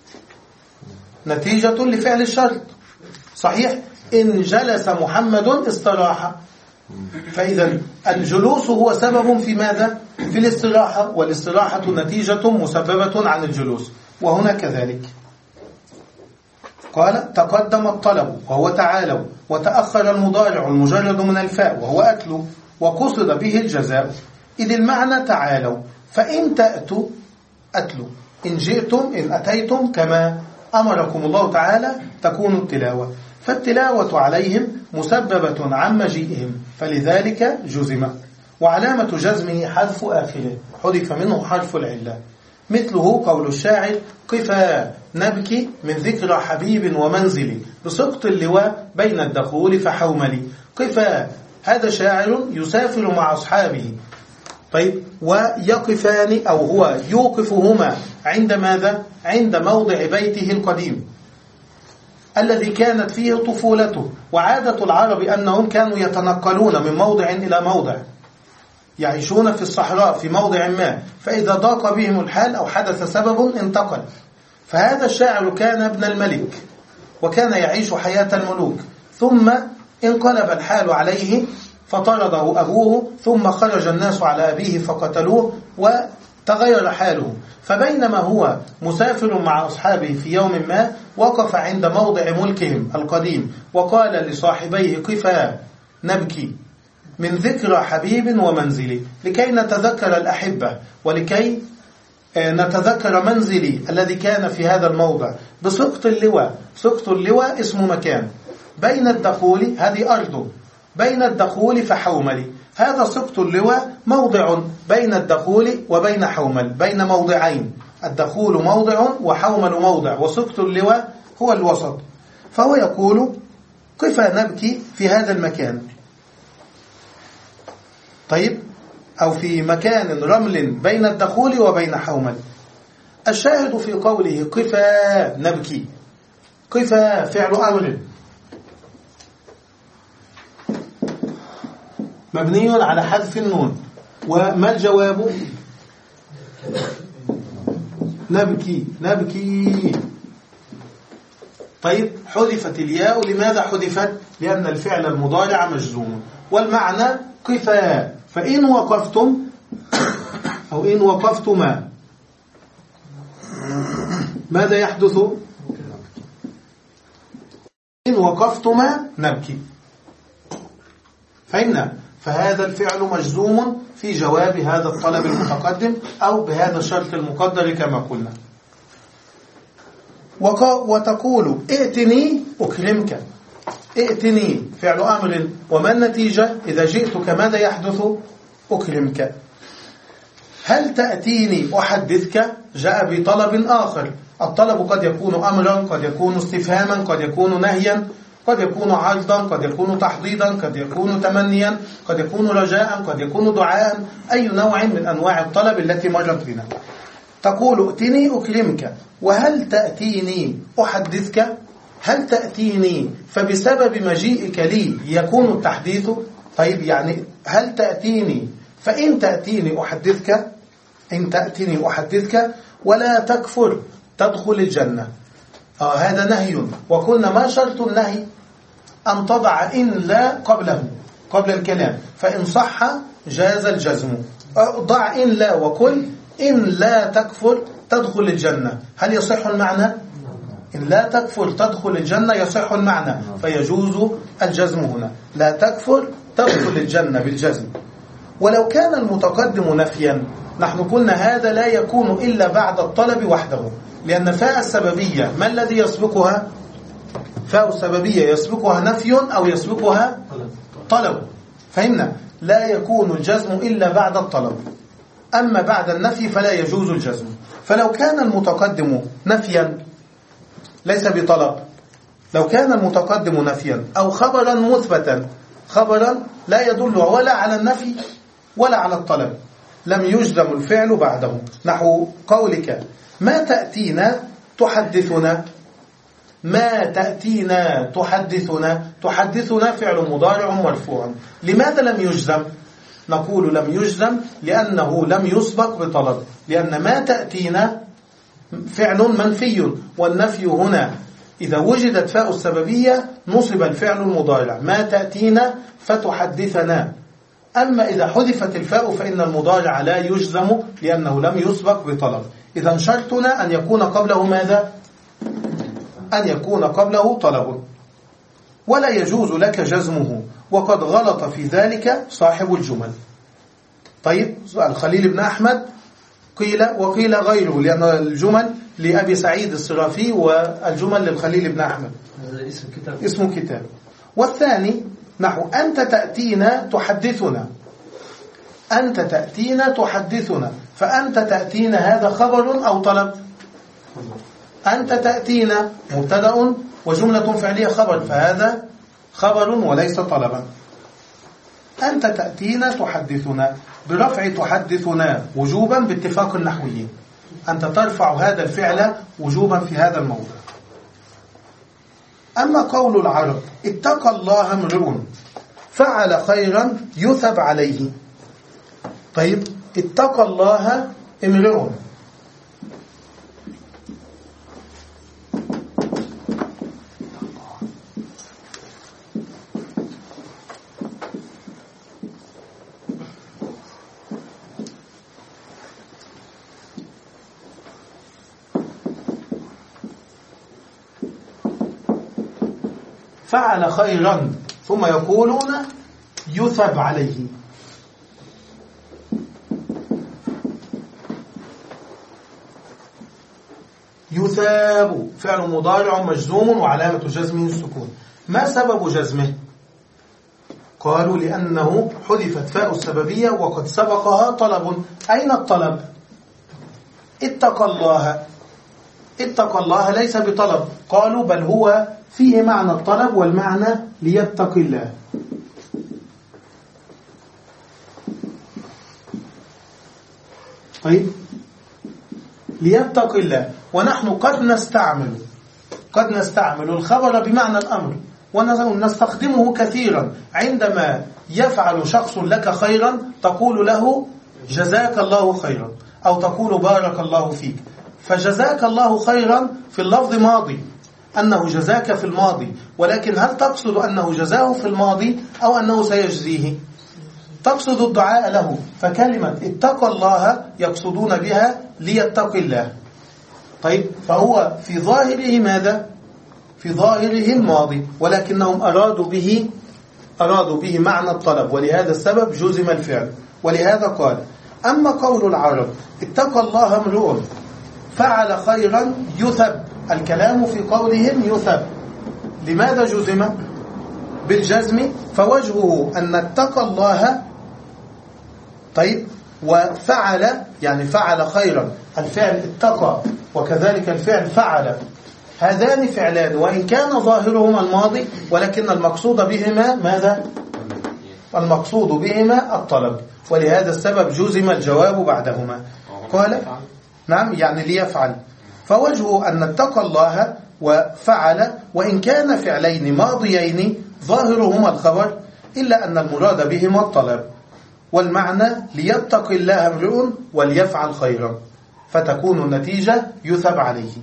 S3: نتيجة لفعل الشرط. صحيح؟ إن جلس محمد استراحة، فإذا الجلوس هو سبب في ماذا؟ في الاستراحة، والاستراحة نتيجة مسببة عن الجلوس. وهنا كذلك قال تقدم الطلب وهو تعالوا، وتأخر المضارع المجرد من الفاء وهو أتلوا، وقصد به الجزاء، إذ المعنى تعالوا فإن تأتوا أتلوا، إن جئتم إن أتيتم كما أمركم الله تعالى تكون التلاوة. فالتلاوة عليهم مسببة عن مجيئهم، فلذلك جزم. وعلامة جزمه حذف آخره، حذف منه حرف العلة. مثله قول الشاعر قفا نبكي من ذكرى حبيب ومنزلي بسقط اللواء بين الدخول فحوملي. قفا هذا شاعر يسافر مع أصحابه طيب ويقفان أو هو يوقفهما عند ماذا؟ عند موضع بيته القديم الذي كانت فيه طفولته. وعادة العرب أنهم كانوا يتنقلون من موضع إلى موضع، يعيشون في الصحراء في موضع ما، فإذا ضاق بهم الحال أو حدث سبب انتقل. فهذا الشاعر كان ابن الملك وكان يعيش حياة الملوك، ثم انقلب الحال عليه فطرده أبوه، ثم خرج الناس على أبيه فقتلوه وتغير حاله. فبينما هو مسافر مع أصحابه في يوم ما، وقف عند موضع ملكهم القديم وقال لصاحبيه: قفا نبكي من ذكرى حبيب ومنزلي، لكي نتذكر الأحبة ولكي نتذكر منزلي الذي كان في هذا الموضع بسقط اللواء. سقط اللواء اسم مكان بين الدخول، هذه أرضه، بين الدخول فحوملي. هذا سقط اللواء موضع بين الدخول وبين حومل، بين موضعين، الدخول موضع وحومل موضع، وسقط اللواء هو الوسط. فهو يقول: قفا نبكي في هذا المكان، طيب، أو في مكان رمل بين الدخول وبين حومل. الشاهد في قوله قفا نبكي، قفا فعل أمر مبني على حذف النون. وما الجواب؟ نبكي نبكي. طيب، حذفت الياء. لماذا حذفت؟ لأن الفعل المضارع مجزوم. والمعنى قفا، فإن وقفتم أو إن وقفتما ماذا يحدث؟ إن وقفتما نبكي. فإن فهذا الفعل مجزوم في جواب هذا الطلب المتقدم أو بهذا الشرط المقدر كما قلنا. وتقول: ائتني أكرمك. ائتني فعل أمر، وما النتيجة؟ إذا جئتك ماذا يحدث؟ أكرمك. هل تأتيني أحدثك؟ جاء بطلب آخر. الطلب قد يكون أمرا، قد يكون استفهاما، قد يكون نهيا، قد يكون عرضا، قد يكون تحضيضا، قد يكون تمنيا، قد يكون رجاء، قد يكون دعاء، أي نوع من أنواع الطلب التي مرت بنا. تقول: ائتني أكرمك. وهل تأتيني أحدثك؟ هل تأتيني فبسبب مجيئك لي يكون التحديث. طيب، يعني هل تأتيني، فإن تأتيني أحدثك، إن تأتيني أحدثك ولا تكفر تدخل الجنة. آه هذا نهي، وقلنا ما شرط النهي؟ أن تضع إن لا قبله، قبل الكلام، فإن صح جاز الجزم. ضع إن لا وقل: إن لا تكفر تدخل الجنة. هل يصح المعنى؟ إن لا تكفر تدخل الجنة يصح المعنى، فيجوز الجزم هنا. لا تكفر تدخل الجنة بالجزم. ولو كان المتقدم نفيا، نحن قلنا هذا لا يكون إلا بعد الطلب وحده، لأن فاء السببية ما الذي يسبقها؟ فاء السببية يسبقها نفي أو يسبقها طلب. فهمنا؟ لا يكون الجزم إلا بعد الطلب، أما بعد النفي فلا يجوز الجزم. فلو كان المتقدم نفيا ليس بطلب، لو كان المتقدم نفيا أو خبرا مثبتا، خبرا لا يدل ولا على النفي ولا على الطلب، لم يجزم الفعل بعده. نحو قولك: ما تأتينا تحدثنا. ما تأتينا تحدثنا، تحدثنا فعل مضارع مرفوع. لماذا لم يجزم؟ نقول لم يجزم لأنه لم يسبق بطلب، لأن ما تأتينا فعل منفي، والنفي هنا إذا وجدت فاء السببية نصب الفعل المضارع، ما تأتينا فتحدثنا. أما إذا حذفت الفاء فإن المضارع لا يجزم لأنه لم يسبق بطلب. إذا شرطنا أن يكون قبله ماذا؟ أن يكون قبله طلب، ولا يجوز لك جزمه، وقد غلط في ذلك صاحب الجمل. طيب، الخليل بن أحمد قيل وقيل غيره، لأن الجمل لأبي سعيد الصرافي والجمل للخليل بن أحمد،
S4: اسم كتاب.
S3: اسم كتاب. والثاني نحو أنت تأتينا تحدثنا. أنت تأتينا تحدثنا، فأنت تأتينا هذا خبر أو طلب؟ أنت تأتينا مبتدأ وجملة فعلية خبر، فهذا خبر وليس طلبا. أنت تأتينا تحدثنا، برفع تحدثنا وجوبا باتفاق النحويين، أنت ترفع هذا الفعل وجوبا في هذا الموضع. أما قول العرب اتقى الله امرؤ فعل خيرا يثب عليه. طيب اتقى الله امرؤ، فعل خيرا ثم يقولون يثب عليه. يثاب فعل مضارع مجزوم وعلامة جزمه السكون. ما سبب جزمه؟ قالوا لأنه حذفت فاء السببية وقد سبقها طلب. أين الطلب؟ اتقى الله. اتقى الله ليس بطلب. قالوا بل هو فيه معنى الطلب والمعنى ليتقي الله. طيب ليتقي الله، ونحن قد نستعمل قد نستعمل الخبر بمعنى الأمر ونستخدمه كثيرا. عندما يفعل شخص لك خيرا تقول له جزاك الله خيرا، أو تقول بارك الله فيك. فجزاك الله خيرا في اللفظ ماضي، أنه جزاك في الماضي، ولكن هل تقصد أنه جزاه في الماضي أو أنه سيجزيه؟ تقصد الدعاء له. فكلمة اتقى الله يقصدون بها ليتقي الله. طيب فهو في ظاهره ماذا؟ في ظاهره الماضي، ولكنهم أرادوا به أرادوا به معنى الطلب، ولهذا السبب جزم الفعل. ولهذا قال أما قول العرب اتقى الله امرؤ فعل خيرا يثب، الكلام في قولهم يثب. لماذا جزم بالجزم؟ فوجهه أن اتقى الله طيب وفعل، يعني فعل خيرا، الفعل اتقى وكذلك الفعل فعل، هذان فعلان وإن كان ظاهرهما الماضي، ولكن المقصود بهما ماذا؟ المقصود بهما الطلب، ولهذا السبب جزم الجواب بعدهما. قال نعم يعني ليفعل. فوجهه أن اتقى الله وفعل وإن كان فعلين ماضيين ظاهرهما الخبر، إلا أن المراد بهما الطلب، والمعنى ليتقي الله امرؤ وليفعل خيرا، فتكون النتيجة يثب عليه.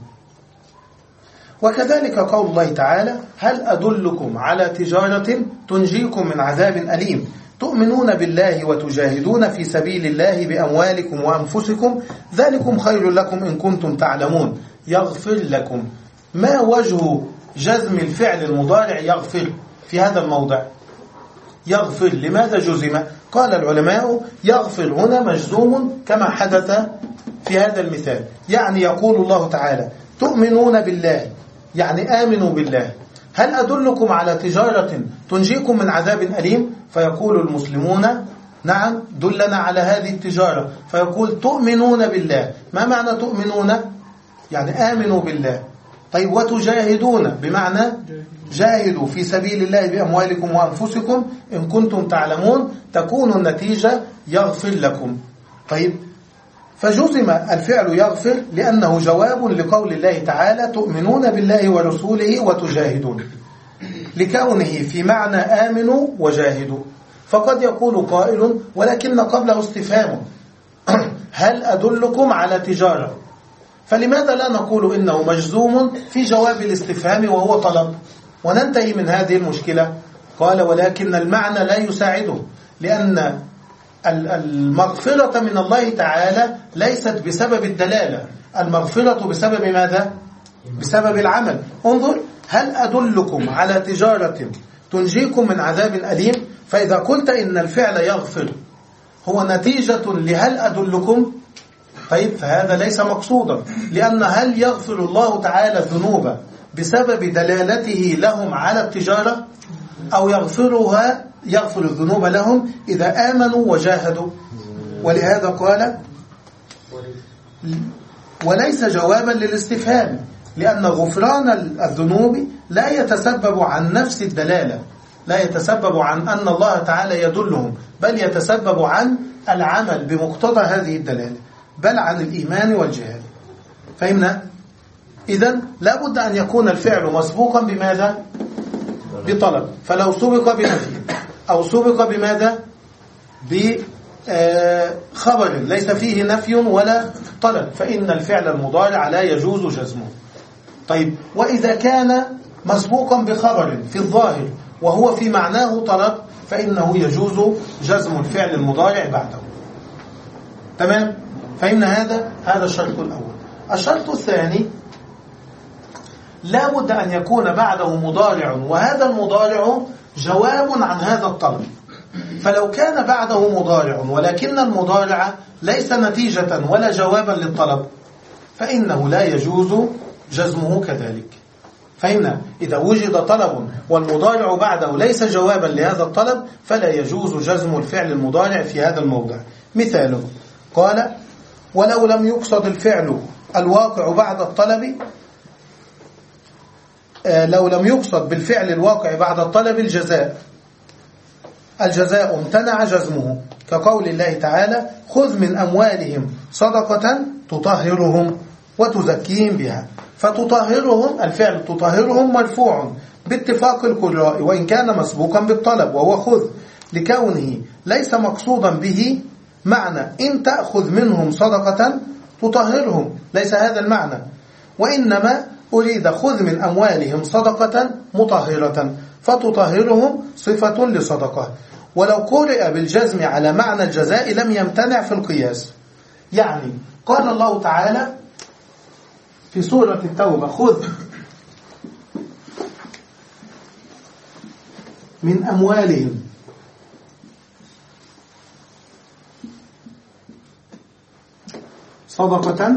S3: وكذلك قول الله تعالى هل أدلكم على تجارة تنجيكم من عذاب أليم تؤمنون بالله وتجاهدون في سبيل الله بأموالكم وأنفسكم ذلكم خير لكم إن كنتم تعلمون يغفر لكم. ما وجه جزم الفعل المضارع يغفر في هذا الموضع؟ يغفر لماذا جزم؟ قال العلماء يغفر هنا مجزوم كما حدث في هذا المثال، يعني يقول الله تعالى تؤمنون بالله، يعني آمنوا بالله. هل أدلكم على تجارة تنجيكم من عذاب أليم؟ فيقول المسلمون نعم دلنا على هذه التجارة، فيقول تؤمنون بالله. ما معنى تؤمنون؟ يعني آمنوا بالله. طيب وتجاهدون بمعنى جاهدوا في سبيل الله بأموالكم وأنفسكم إن كنتم تعلمون، تكون النتيجة يغفر لكم. طيب فجزم الفعل يغفر لأنه جواب لقول الله تعالى تؤمنون بالله ورسوله وتجاهدون، لكونه في معنى آمنوا وجاهدوا. فقد يقول قائل ولكن قبله استفهام هل أدلكم على تجارة، فلماذا لا نقول إنه مجزوم في جواب الاستفهام وهو طلب وننتهي من هذه المشكلة؟ قال ولكن المعنى لا يساعده، لأن المغفرة من الله تعالى ليست بسبب الدلالة، المغفرة بسبب ماذا؟ بسبب العمل. انظر هل أدلكم على تجارة تنجيكم من عذاب أليم، فإذا قلت إن الفعل يغفر هو نتيجة لهل أدلكم، طيب فهذا ليس مقصودا، لأن هل يغفر الله تعالى الذنوب بسبب دلالته لهم على التجارة، أو يغفرها يغفر الذنوب لهم إذا آمنوا وجاهدوا؟ ولهذا قال وليس جوابا للاستفهام، لأن غفران الذنوب لا يتسبب عن نفس الدلالة، لا يتسبب عن أن الله تعالى يدلهم، بل يتسبب عن العمل بمقتضى هذه الدلالة، بل عن الإيمان والجهاد. فهمنا؟ إذن لا بد أن يكون الفعل مسبوقا بماذا؟ بطلب. فلو سبق بنفي أو سبق بماذا؟ بخبر ليس فيه نفي ولا طلب فإن الفعل المضارع لا يجوز جزمه. طيب، وإذا كان مسبوقا بخبر في الظاهر وهو في معناه طلب فإنه يجوز جزم الفعل المضارع بعده. تمام؟ فإن هذا هذا الشرط الأول. الشرط الثاني لا بد أن يكون بعده مضارع، وهذا المضارع جواب عن هذا الطلب. فلو كان بعده مضارع ولكن المضارع ليس نتيجة ولا جوابا للطلب فإنه لا يجوز جزمه كذلك. فهمنا؟ إذا وجد طلب والمضارع بعده ليس جوابا لهذا الطلب فلا يجوز جزم الفعل المضارع في هذا الموضع. مثاله قال: ولو لم يقصد الفعل الواقع بعد الطلب، آه لو لم يقصد بالفعل الواقع بعد الطلب الجزاء الجزاء امتنع جزمه، كقول الله تعالى: خذ من أموالهم صدقة تطهرهم وتزكيهم بها. فتطهرهم الفعل تطهرهم مرفوع باتفاق القراء وإن كان مسبوقا بالطلب وهو خذ، لكونه ليس مقصودا به معنى إن تأخذ منهم صدقة تطهرهم، ليس هذا المعنى، وإنما أريد خذ من أموالهم صدقة مطهرة، فتطهرهم صفة لصدقة. ولو قرئ بالجزم على معنى الجزاء لم يمتنع في القياس. يعني قال الله تعالى في سورة التوبة: خذ من أموالهم صدقة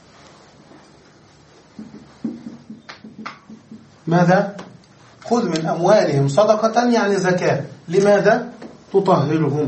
S3: ماذا؟ خذ من أموالهم صدقة يعني زكاة. لماذا؟ تطهرهم.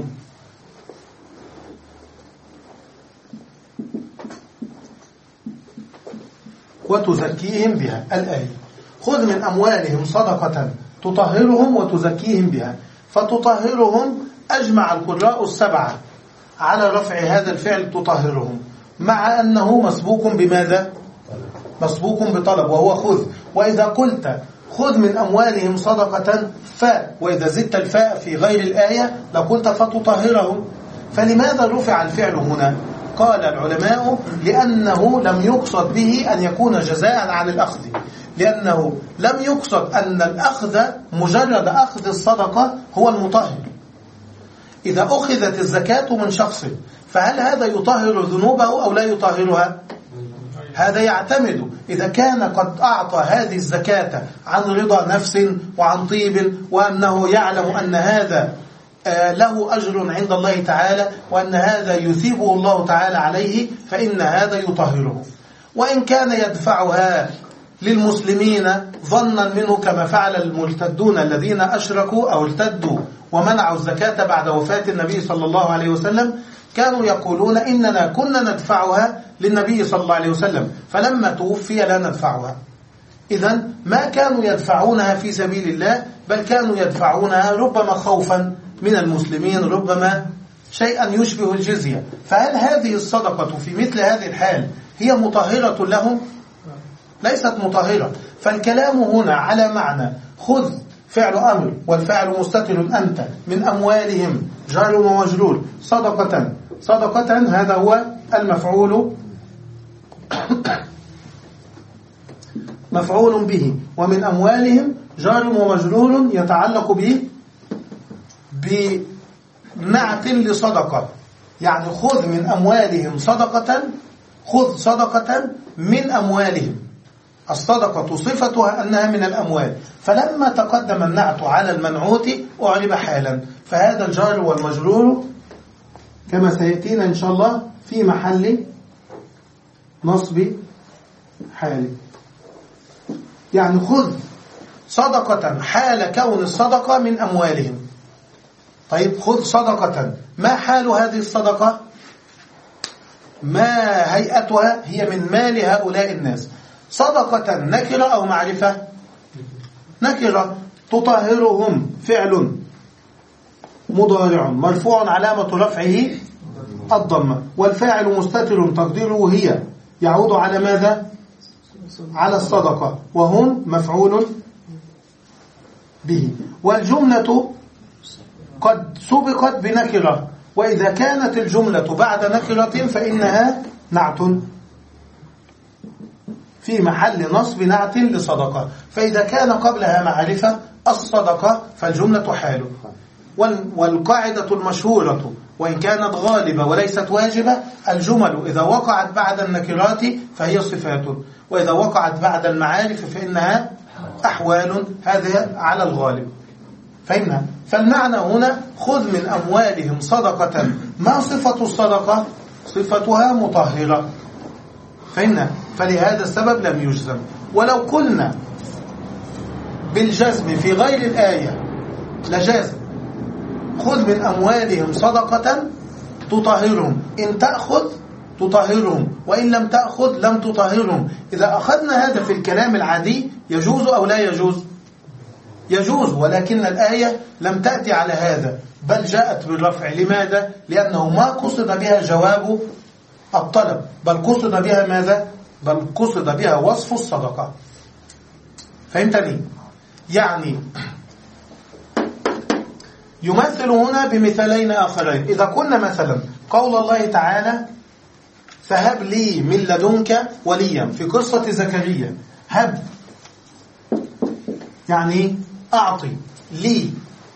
S3: وتزكيهم بها. الآية: خذ من أموالهم صدقة تطهرهم وتزكيهم بها. فتطهرهم أجمع القراء السبعة على رفع هذا الفعل تطهرهم، مع أنه مسبوق بماذا؟ مسبوق بطلب وهو خذ. وإذا قلت خذ من أموالهم صدقة فاء، وإذا زدت الفاء في غير الآية لقلت فتطهرهم. فلماذا رفع الفعل هنا؟ قال العلماء: لأنه لم يقصد به أن يكون جزاء عن الأخذ، لأنه لم يقصد أن الأخذ مجرد أخذ الصدقة هو المطهر. إذا أخذت الزكاة من شخص فهل هذا يطهر ذنوبه أو لا يطهرها؟ هذا يعتمد إذا كان قد أعطى هذه الزكاة عن رضا نفس وعن طيب، وأنه يعلم أن هذا له أجر عند الله تعالى وأن هذا يثيبه الله تعالى عليه، فإن هذا يطهره. وإن كان يدفعها للمسلمين ظنا منه كما فعل المرتدون الذين أشركوا أو ارتدوا ومنعوا الزكاة بعد وفاة النبي صلى الله عليه وسلم، كانوا يقولون إننا كنا ندفعها للنبي صلى الله عليه وسلم فلما توفي لا ندفعها. إذن ما كانوا يدفعونها في سبيل الله، بل كانوا يدفعونها ربما خوفا من المسلمين، ربما شيئا يشبه الجزية. فهل هذه الصدقة في مثل هذه الحال هي مطهرة لهم؟ ليست مطهرة. فالكلام هنا على معنى خذ فعل أمر والفعل مستتر أنت من أموالهم جار ومجرور صدقة صدقة، هذا هو المفعول مفعول به، ومن أموالهم جار ومجرور يتعلق به بنعت لصدقة. يعني خذ من أموالهم صدقة، خذ صدقة من أموالهم. الصدقة صفتها أنها من الأموال، فلما تقدم النعت على المنعوت أعرب حالا، فهذا الجار والمجرور كما سيأتينا إن شاء الله في محل نصب حال. يعني خذ صدقة حال كون الصدقة من أموالهم. طيب، خذ صدقة، ما حال هذه الصدقة؟ ما هيئتها؟ هي من مال هؤلاء الناس. صدقة نكرة أو معرفة؟ نكرة. تطهرهم فعل مضارع مرفوع علامة رفعه الضمة، والفاعل مستتر تقديره هي يعود على ماذا؟ على الصدقة، وهم مفعول به. والجملة قد سبقت بنكرة، وإذا كانت الجملة بعد نكرة فإنها نعت في محل نصب نعت لصدقة. فإذا كان قبلها معرفة الصدقة فالجملة حال. والقاعدة المشهورة وإن كانت غالبة وليست واجبة، الجمل إذا وقعت بعد النكرات فهي صفات، وإذا وقعت بعد المعارف فإنها أحوال، هذا على الغالب. فهمنا؟ فالمعنى هنا خذ من أموالهم صدقة، ما صفة الصدقة؟ صفتها مطهرة. فهمنا؟ فلهذا السبب لم يجزم. ولو قلنا بالجزم في غير الآية لجازم، خذ من أموالهم صدقة تطهرهم، إن تأخذ تطهرهم، وإن لم تأخذ لم تطهرهم. إذا أخذنا هذا في الكلام العادي يجوز أو لا يجوز؟ يجوز، ولكن الآية لم تأتي على هذا، بل جاءت بالرفع. لماذا؟ لأنه ما قصد بها جواب الطلب، بل قصد بها ماذا؟ بل قصد بها وصف الصدقة. فهمتني؟ يعني يمثل هنا بمثالين آخرين. إذا قلنا مثلا قول الله تعالى فهب لي من لدنك وليا في قصة زكريا، هب يعني أعطي، لي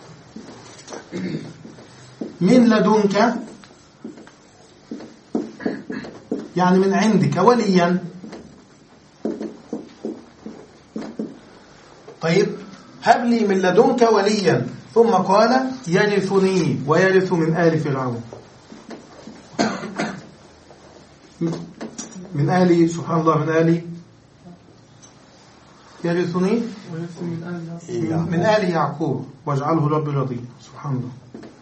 S3: من لدنك يعني من عندك، وليا. طيب هب لي من لدنك وليا، ثم قال يرثني ويرث من آل فرعون، من آل سبحان الله من آل يرثني من آل يعقوب واجعله رب رضي. سبحان الله،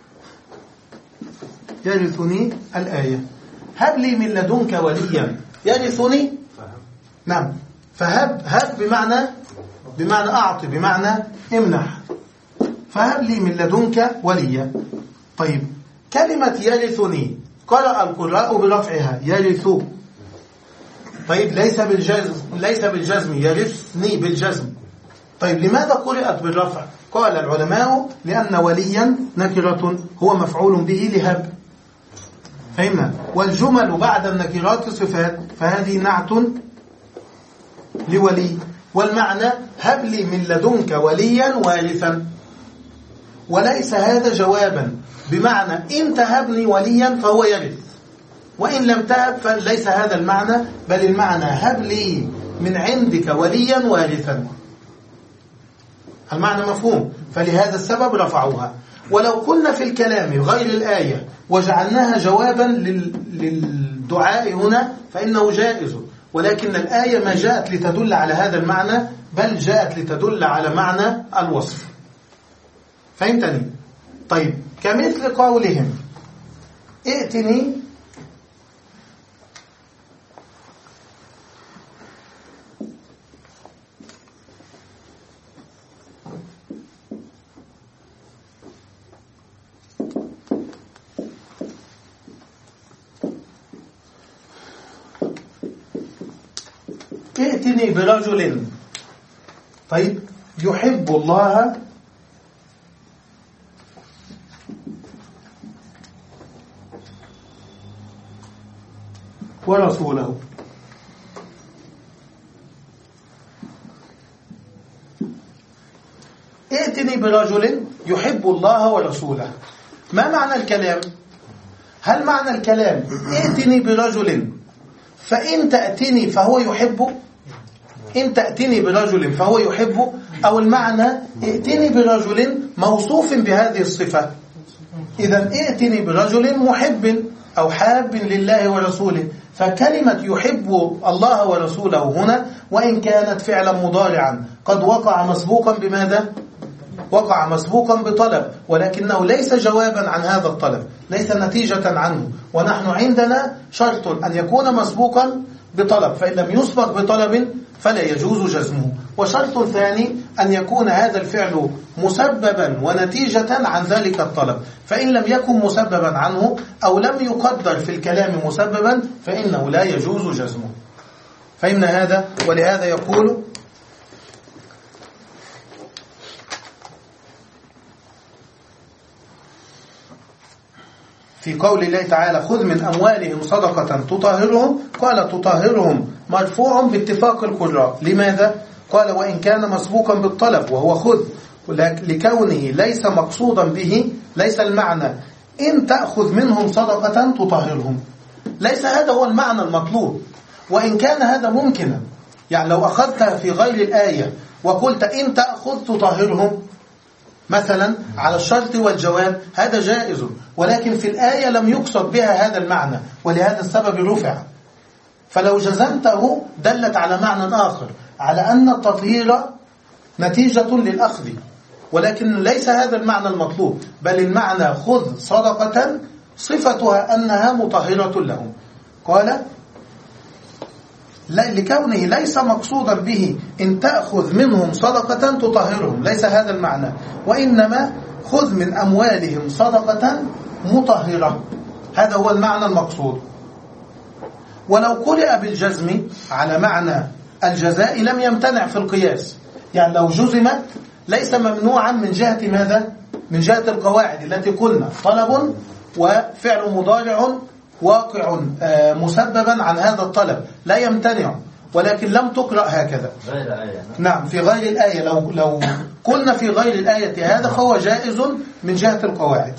S3: يرثني الآية. هب لي من لدنك وليا يرثني، نعم. فهب هب بمعنى بمعنى أعطي، بمعنى امنح. فهب لي من لدنك وليا. طيب كلمة يرثني قرأ القراء برفعها يرث. طيب ليس بالجزم، ليس بالجزم، يرثني بالجزم. طيب لماذا قرأت بالرفع؟ قال العلماء لأن وليا نكرة هو مفعول به لهب. فهمنا؟ والجمل بعد النكرات صفات، فهذه نعت لولي. والمعنى هب لي من لدنك وليا وارثا، وليس هذا جوابا بمعنى إن تهبني وليا فهو يرث، وإن لم تهب فليس هذا المعنى، بل المعنى هب لي من عندك وليا وارثا. المعنى مفهوم، فلهذا السبب رفعوها. ولو قلنا في الكلام غير الآية وجعلناها جوابا للدعاء هنا فإنه جائز، ولكن الآية ما جاءت لتدل على هذا المعنى، بل جاءت لتدل على معنى الوصف. فهمتني؟ طيب كمثل قولهم ائتني ائتني برجل طيب يحب الله ورسوله. ائتني برجل يحب الله ورسوله. ما معنى الكلام؟ هل معنى الكلام ائتني برجل فإن تأتني فهو يحبه، إن تأتني برجل فهو يحبه، أو المعنى ائتني برجل موصوف بهذه الصفة؟ إذن ائتني برجل محب أو حاب لله ورسوله. فكلمة يحب الله ورسوله هنا وإن كانت فعلا مضارعا قد وقع مسبوقا بماذا؟ وقع مسبوقا بطلب، ولكنه ليس جوابا عن هذا الطلب، ليس نتيجة عنه. ونحن عندنا شرط أن يكون مسبوقا بطلب، فإن لم يسبق بطلب فلا يجوز جزمه. وشرط ثاني أن يكون هذا الفعل مسببا ونتيجة عن ذلك الطلب، فإن لم يكن مسببا عنه أو لم يقدر في الكلام مسببا فإنه لا يجوز جزمه. فإن هذا، ولهذا يقول في قول الله تعالى خذ من أموالهم صدقة تطهرهم، قال تطهرهم مرفوع باتفاق القراء. لماذا؟ قال وإن كان مسبوقا بالطلب وهو خذ، لكونه ليس مقصودا به، ليس المعنى إن تأخذ منهم صدقة تطهرهم، ليس هذا هو المعنى المطلوب. وإن كان هذا ممكنا، يعني لو أخذتها في غير الآية وقلت إن تأخذ تطهرهم مثلا على الشرط والجواب هذا جائز، ولكن في الآية لم يقصد بها هذا المعنى، ولهذا السبب رفع. فلو جزمته دلت على معنى آخر، على أن التطهير نتيجة للأخذ، ولكن ليس هذا المعنى المطلوب، بل المعنى خذ صدقة صفتها أنها مطهرة لهم. قال لكونه ليس مقصودا به إن تأخذ منهم صدقة تطهرهم، ليس هذا المعنى، وإنما خذ من أموالهم صدقة مطهرة، هذا هو المعنى المقصود. ولو قرئ بالجزم على معنى الجزاء لم يمتنع في القياس، يعني لو جزمت ليس ممنوعا من جهة ماذا؟ من جهة القواعد التي قلنا طلب وفعل مضارع واقع مسببا عن هذا الطلب لا يمتنع، ولكن لم تقرأ هكذا
S4: غير آية.
S3: نعم في غير الآية، لو لو قلنا في غير الآية هذا فهو جائز من جهة القواعد.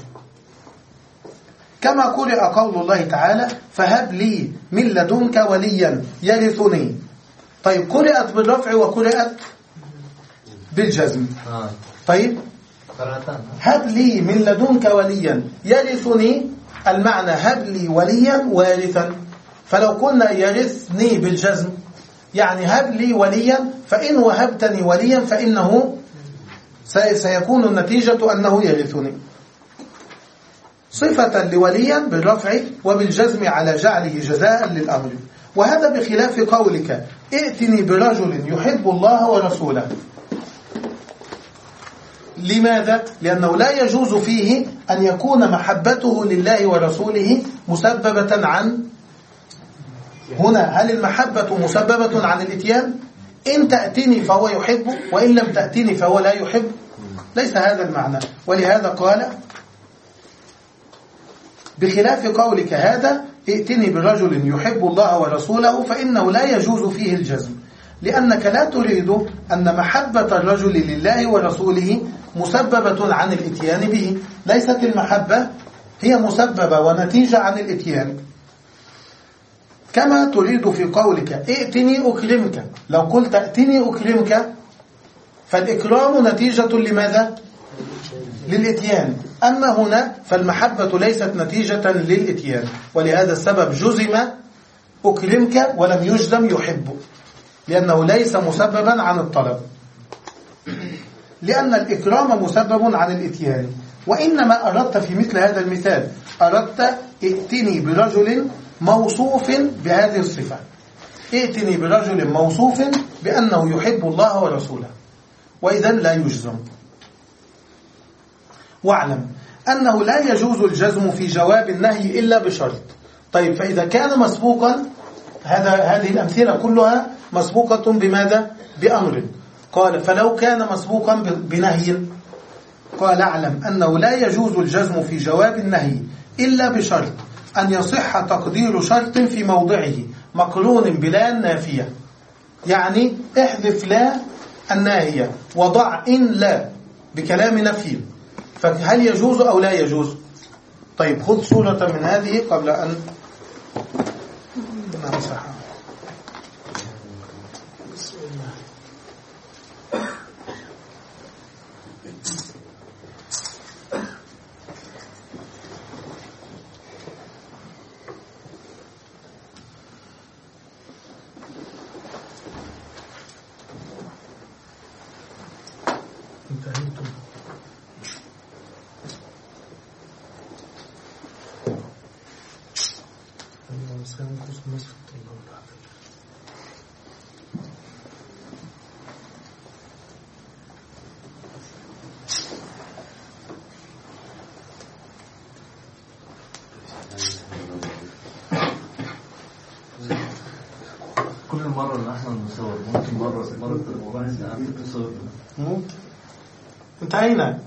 S3: كما قرئ قول الله تعالى فهب لي من لدنك وليا يرثني. طيب قرئت بالرفع وقرئت بالجزم. طيب هب لي من لدنك وليا يرثني، المعنى هب لي وليا وارثا. فلو قلنا يرثني بالجزم يعني هب لي وليا، فإن وهبتني وليا فإنه سيكون النتيجة أنه يرثني. صفة لوليا بالرفع وبالجزم على جعله جزاء للأمر. وهذا بخلاف قولك ائتني برجل يحب الله ورسوله. لماذا؟ لأنه لا يجوز فيه أن يكون محبته لله ورسوله مسببة عن، هنا هل المحبة مسببة عن الإتيان؟ إن تأتني فهو يحب، وإن لم تأتني فهو لا يحب، ليس هذا المعنى. ولهذا قال بخلاف قولك هذا ائتني برجل يحب الله ورسوله فإنه لا يجوز فيه الجزم، لأنك لا تريد أن محبة الرجل لله ورسوله مسببة عن الإتيان به، ليست المحبة هي مسببة ونتيجة عن الإتيان. كما تريد في قولك ائتني أكرمك، لو قلت ائتني أكرمك فالإكرام نتيجة لماذا؟ للإتيان. أما هنا فالمحبة ليست نتيجة للإتيان، ولهذا السبب جزم أكرمك ولم يجزم يحب، لأنه ليس مسببا عن الطلب، لأن الإكرام مسبب عن الإتيان. وإنما أردت في مثل هذا المثال أردت ائتني برجل موصوف بهذه الصفة، ائتني برجل موصوف بأنه يحب الله ورسوله، وإذن لا يجزم. واعلم أنه لا يجوز الجزم في جواب النهي إلا بشرط. طيب فإذا كان مسبوقا، هذا هذه الأمثلة كلها مسبوقة بماذا؟ بأمر. قال فلو كان مسبوقا بنهي، قال اعلم أنه لا يجوز الجزم في جواب النهي إلا بشرط أن يصح تقدير شرط في موضعه مقرون بلا النافية، يعني احذف لا الناهية وضع إن لا بكلام نفي، فهل يجوز أو لا يجوز؟ طيب خذ صورة من هذه قبل أن نمسحها.
S4: مرة إن إحنا نصور، ممكن مرة مرة الموضوع إن نصور.
S3: ممكن. انتهينا.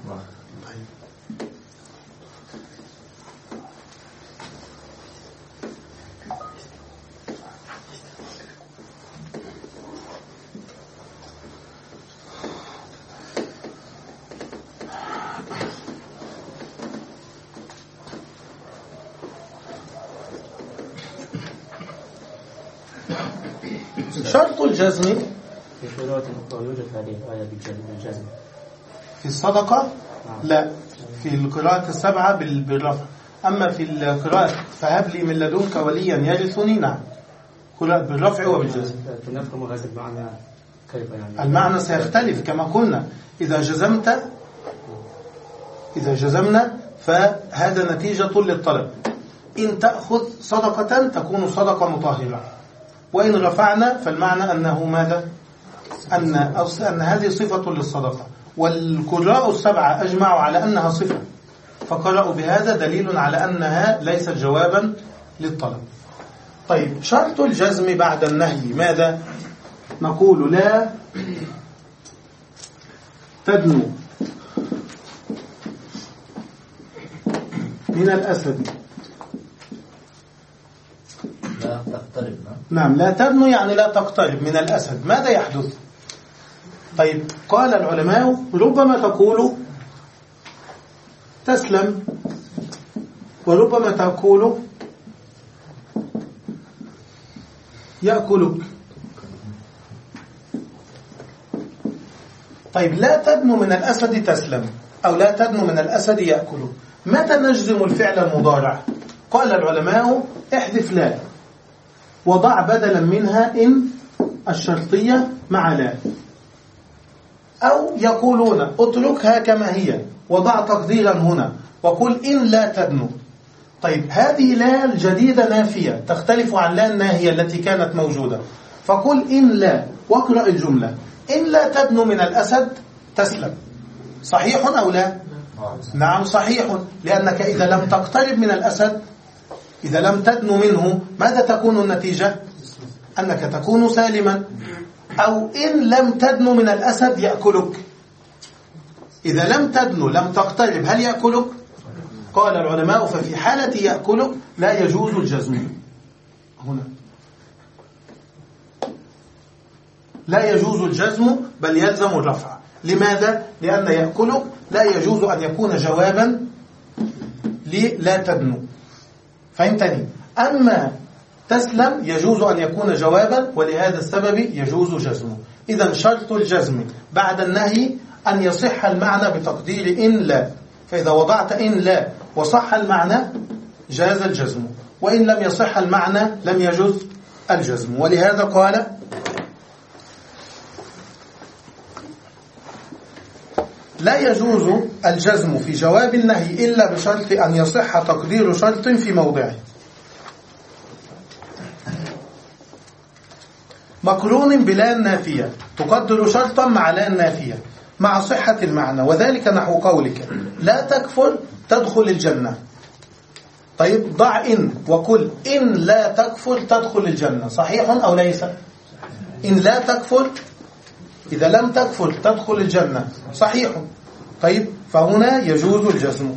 S3: شرط الجزم
S5: في قراءة أخرى يوجد هذه الآية بالجزم
S3: في الصدقة؟ لا، في القراءة السبعة بالرفع. أما في القراءة فهب لي من لدنك وليا يرثني، نعم، قراءة بالرفع وبالجزم.
S5: نفهم هذا المعنى كيف يعني؟
S3: المعنى سيختلف كما قلنا. إذا جزمت إذا جزمنا فهذا نتيجة للطلب. إن تأخذ صدقة تكون صدقة مطهرة، وإن رفعنا فالمعنى أنه ماذا؟ أن, أن هذه صفة للصدقة، والقراء السبعة أجمعوا على أنها صفة، فقرأوا بهذا دليل على أنها ليست جوابا للطلب. طيب، شرط الجزم بعد النهي ماذا؟ نقول لا تدنو من الأسد.
S4: لا تقترب.
S3: نعم، لا تدنو يعني لا تقترب من الأسد. ماذا يحدث؟ طيب، قال العلماء ربما تقول تسلم، وربما تقول يأكلك. طيب، لا تدنو من الأسد تسلم، أو لا تدنو من الأسد يأكلك. متى نجزم الفعل المضارع؟ قال العلماء احذف لا، وضع بدلا منها إن الشرطية مع لا، أو يقولون اتركها كما هي وضع تقديرا هنا وقل إن لا تدنو. طيب، هذه لا الجديدة نافية تختلف عن لا الناهية التي كانت موجودة، فقل إن لا واقرأ الجملة إن لا تدنو من الأسد تسلم. صحيح أو لا؟ نعم صحيح، لأنك إذا لم تقترب من الأسد، إذا لم تدنو منه، ماذا تكون النتيجة؟ أنك تكون سالما. أو إن لم تدنو من الأسد يأكلك. إذا لم تدنو لم تقترب هل يأكلك؟ قال العلماء ففي حالة يأكلك لا يجوز الجزم. هنا لا يجوز الجزم بل يلزم الرفع. لماذا؟ لأن يأكلك لا يجوز أن يكون جوابا للا تدنو. فهمتني؟ أما تسلم يجوز أن يكون جوابا، ولهذا السبب يجوز جزمه. إذن شرط الجزم بعد النهي أن يصح المعنى بتقدير إن لا، فإذا وضعت إن لا وصح المعنى جاز الجزم، وإن لم يصح المعنى لم يجوز الجزم. ولهذا قال لا يجوز الجزم في جواب النهي إلا بشرط أن يصح تقدير شرط في موضعه مقرون بلا النافية، تقدر شرطا مع لا النافية مع صحة المعنى، وذلك نحو قولك لا تكفر تدخل الجنة. طيب، ضع إن وقل إن لا تكفر تدخل الجنة. صحيح أو ليس؟ إن لا تكفر، إذا لم تكفر تدخل الجنة، صحيح. طيب، فهنا يجوز الجزم.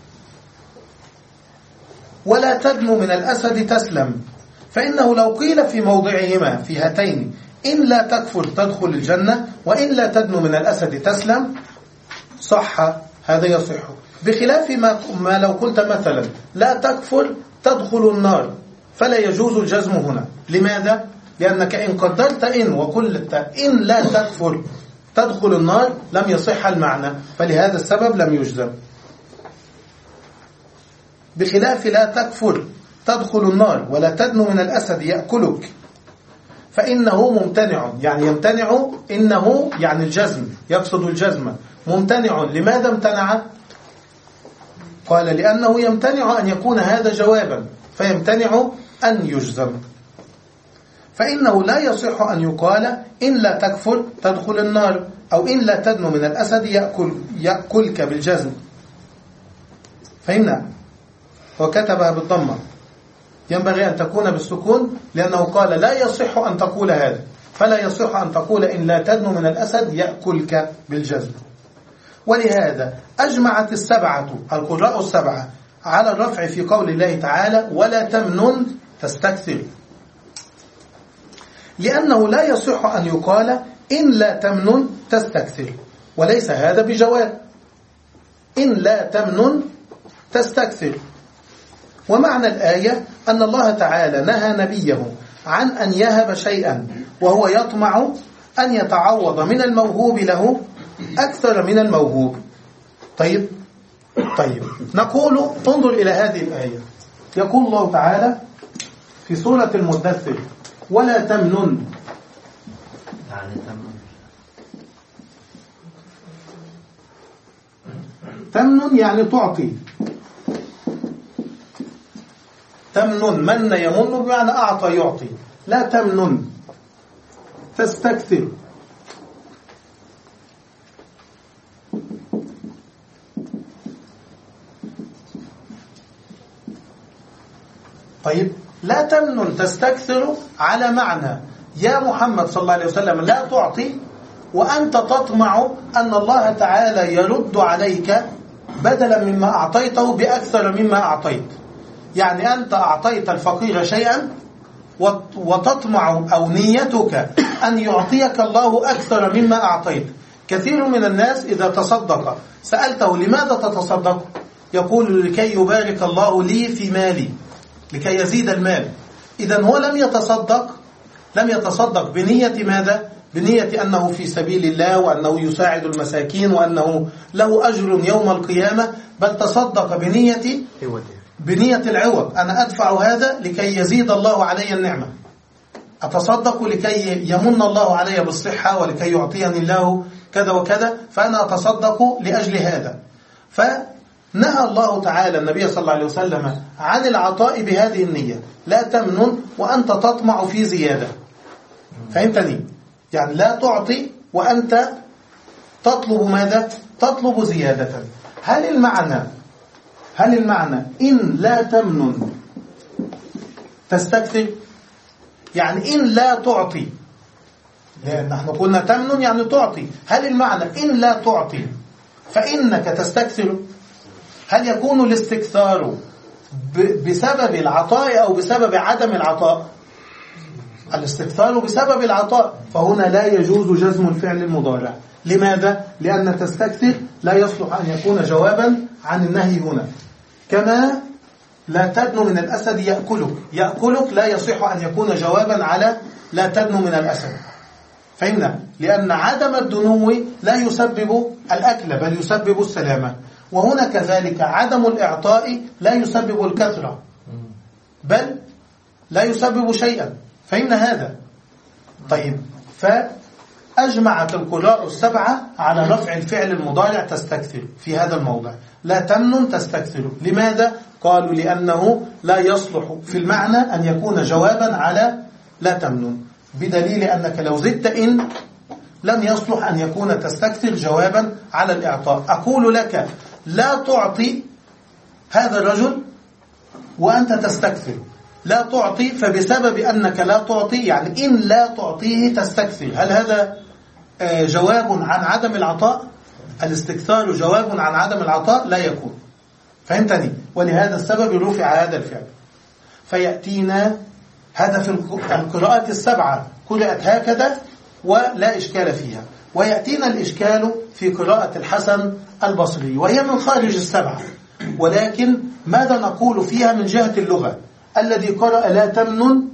S3: ولا تدنو من الأسد تسلم، فإنه لو قيل في موضعهما في هاتين إن لا تكفر تدخل الجنة وإن لا تدنو من الأسد تسلم صح، هذا يصح. بخلاف ما, ما لو قلت مثلا لا تكفر تدخل النار، فلا يجوز الجزم هنا. لماذا؟ لأنك إن قدرت إن وقلت إن لا تكفر تدخل النار لم يصح المعنى، فلهذا السبب لم يجزم. بخلاف لا تكفر تدخل النار ولا تدنو من الأسد يأكلك، فإنه ممتنع، يعني يمتنع، إنه يعني الجزم، يقصد الجزم، ممتنع. لماذا امتنع؟ قال لأنه يمتنع أن يكون هذا جوابا، فيمتنع أن يجزم. فإنه لا يصح أن يقال إن لا تكفر تدخل النار، أو إن لا تدنو من الأسد يأكل يأكلك بالجزم. فهمنا؟ وكتبها بالضمة. ينبغي أن تكون بالسكون، لأنه قال لا يصح أن تقول هذا، فلا يصح أن تقول إن لا تدنو من الأسد يأكلك بالجزم. ولهذا أجمعت السبعة القراء السبعة على الرفع في قول الله تعالى ولا تمنن تستكثر، لأنه لا يصح أن يقال إن لا تمنن تستكثر، وليس هذا بجواب. إن لا تمنن تستكثر. ومعنى الآية أن الله تعالى نهى نبيه عن أن يهب شيئا وهو يطمع أن يتعوض من الموهوب له أكثر من الموهوب. طيب طيب نقول انظر إلى هذه الآية. يقول الله تعالى في سورة المدثر ولا تمنن،
S5: يعني تمنن
S3: تمنن يعني تعطي. تمنن من يمن بمعنى أعطى يعطي. لا تمنن تستكثر. طيب لا تمنن تستكثر على معنى يا محمد صلى الله عليه وسلم لا تعطي وأنت تطمع أن الله تعالى يرد عليك بدلا مما أعطيته بأكثر مما أعطيت. يعني أنت أعطيت الفقير شيئا وتطمع أو نيتك أن يعطيك الله أكثر مما أعطيت. كثير من الناس إذا تصدق سألته لماذا تتصدق؟ يقول لكي يبارك الله لي في مالي، لكي يزيد المال. إذن هو لم يتصدق لم يتصدق بنية ماذا؟ بنية أنه في سبيل الله وأنه يساعد المساكين وأنه له أجر يوم القيامة، بل تصدق بنية بنية العوض. أنا أدفع هذا لكي يزيد الله علي النعمة، أتصدق لكي يمن الله علي بالصحة ولكي يعطيني الله كذا وكذا، فأنا أتصدق لأجل هذا. فنهى الله تعالى النبي صلى الله عليه وسلم عن العطاء بهذه النية. لا تمنن وأنت تطمع في زيادة. فهمتني؟ يعني لا تعطي وأنت تطلب ماذا؟ تطلب زيادة. هل المعنى هل المعنى إن لا تمنن تستكثر؟ يعني إن لا تعطي، لأن نحن قلنا تمنن يعني تعطي. هل المعنى إن لا تعطي فإنك تستكثر؟ هل يكون الاستكثار بسبب العطاء أو بسبب عدم العطاء؟ الاستكثار بسبب العطاء، فهنا لا يجوز جزم الفعل المضارع. لماذا؟ لأن تستكثر لا يصلح أن يكون جوابا عن النهي هنا. كما لا تدنو من الأسد يأكلك، يأكلك لا يصح أن يكون جوابا على لا تدنو من الأسد. فهمنا؟ لأن عدم الدنو لا يسبب الأكل بل يسبب السلامة. وهنا كذلك عدم الإعطاء لا يسبب الكثرة بل لا يسبب شيئا. فإن هذا طيب. فأجمعت القراء السبعة على رفع الفعل المضارع تستكثر في هذا الموضع. لا تمنن تستكثر. لماذا؟ قالوا لأنه لا يصلح في المعنى أن يكون جوابا على لا تمنن، بدليل أنك لو زدت إن لم يصلح أن يكون تستكثر جوابا على الإعطاء. أقول لك لا تعطي هذا الرجل وأنت تستكثر. لا تعطي فبسبب أنك لا تعطي يعني إن لا تعطيه تستكثر. هل هذا جواب عن عدم العطاء؟ الاستكثار جواب عن عدم العطاء لا يكون. فهمتني؟ ولهذا السبب رفع هذا الفعل. فيأتينا هذا في القراءات السبعة قرأت هكذا ولا إشكال فيها. ويأتينا الإشكال في قراءة الحسن البصري وهي من خارج السبعة، ولكن ماذا نقول فيها من جهة اللغة؟ الذي قرأ لا تمنن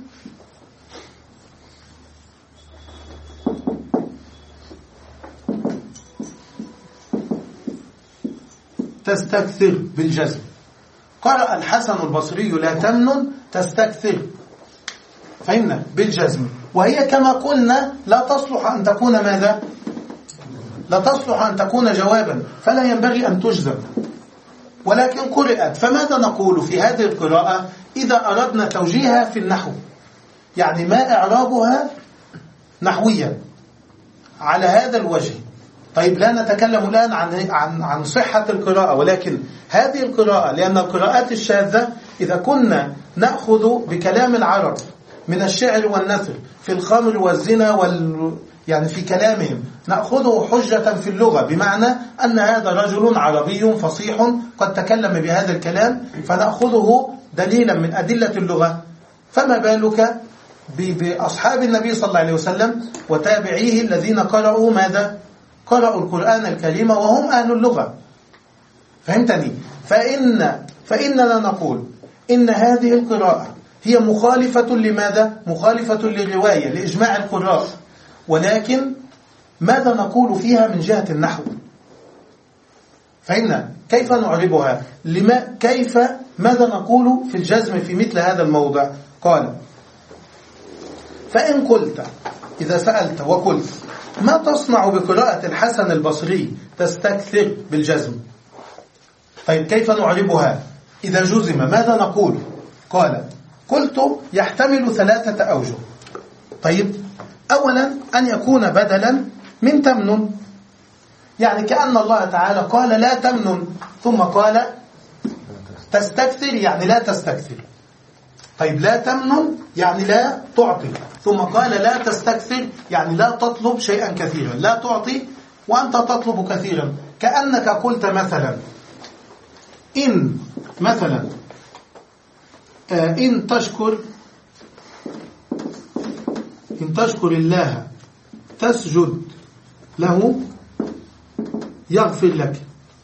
S3: تستكثر بالجزم. قرأ الحسن البصري لا تمنن تستكثر، فهمنا؟ بالجزم. وهي كما قلنا لا تصلح أن تكون ماذا؟ لا تصلح أن تكون جوابا، فلا ينبغي أن تجزم، ولكن قرأت. فماذا نقول في هذه القراءة إذا أردنا توجيهها في النحو؟ يعني ما إعرابها نحويا على هذا الوجه؟ طيب لا نتكلم الآن عن عن عن صحة القراءة، ولكن هذه القراءة لأن القراءات الشاذة إذا كنا نأخذ بكلام العرب من الشعر والنثر في الخمر والزنا وال يعني في كلامهم نأخذه حجة في اللغة، بمعنى أن هذا رجل عربي فصيح قد تكلم بهذا الكلام فنأخذه دليلا من أدلة اللغة. فما بالك بأصحاب النبي صلى الله عليه وسلم وتابعيه الذين قرأوا ماذا؟ قرأوا القرآن الكريم وهم أهل اللغة. فهمتني؟ فإن فإننا نقول إن هذه القراءة هي مخالفة لماذا؟ مخالفة للرواية لإجماع القراء، ولكن ماذا نقول فيها من جهة النحو؟ فإن كيف نعربها؟ لما كيف ماذا نقول في الجزم في مثل هذا الموضع؟ قال: فإن قلت، إذا سألت وقلت ما تصنع بقراءة الحسن البصري تستكثر بالجزم. طيب كيف نعربها إذا جزم؟ ماذا نقول؟ قال: قلت يحتمل ثلاثة أوجه. طيب أولا أن يكون بدلا من تمنن، يعني كأن الله تعالى قال لا تمنن ثم قال تستكثر، يعني لا تستكثر. طيب لا تمنن يعني لا تعطي، ثم قال لا تستكثر يعني لا تطلب شيئا كثيرا، لا تعطي وأنت تطلب كثيرا. كأنك قلت مثلا إن مثلا آه إن تشكر إن تشكر الله تسجد له يغفر لك.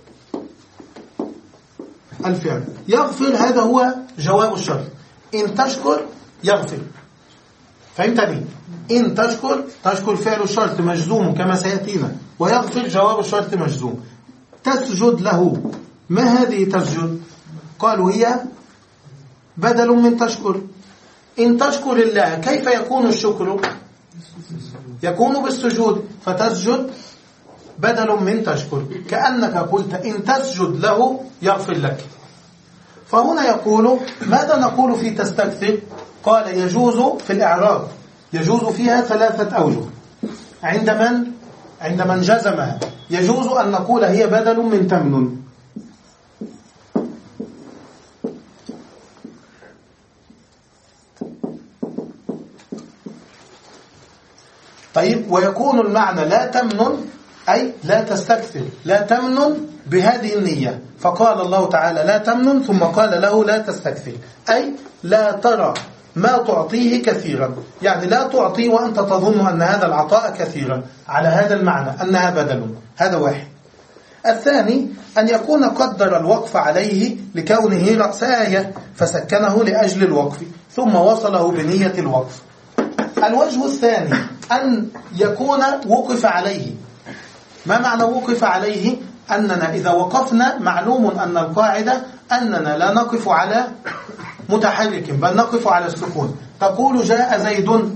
S3: الفعل يغفر هذا هو جواب الشرط، إن تشكر يغفر. فهمتني؟ إن تشكر تشكر فعل الشرط مجزوم كما سيأتينا، ويغفر جواب الشرط مجزوم. تسجد له، ما هذه تسجد؟ قالوا هي بدل من تشكر. إن تشكر الله كيف يكون الشكر؟ يكون بالسجود، فتسجد بدل من تشكر، كأنك قلت إن تسجد له يغفر لك. فهنا يقول ماذا نقول في تستكثر؟ قال يجوز في الإعراب، يجوز فيها ثلاثة أوجه. عند من؟ عند من جزمها يجوز أن نقول هي بدل من تمنن. طيب ويكون المعنى لا تمنن أي لا تستكثر، لا تمنن بهذه النية. فقال الله تعالى لا تمنن ثم قال له لا تستكثر، أي لا ترى ما تعطيه كثيرا، يعني لا تعطي وأنت تظن أن هذا العطاء كثيرا، على هذا المعنى أنها بدل. هذا واحد. الثاني أن يكون قدر الوقف عليه لكونه رأس آية فسكنه لأجل الوقف ثم وصله بنية الوقف. الوجه الثاني أن يكون وقف عليه. ما معنى وقف عليه؟ أننا إذا وقفنا معلوم أن القاعدة أننا لا نقف على متحرك بل نقف على السكون. تقول جاء زيد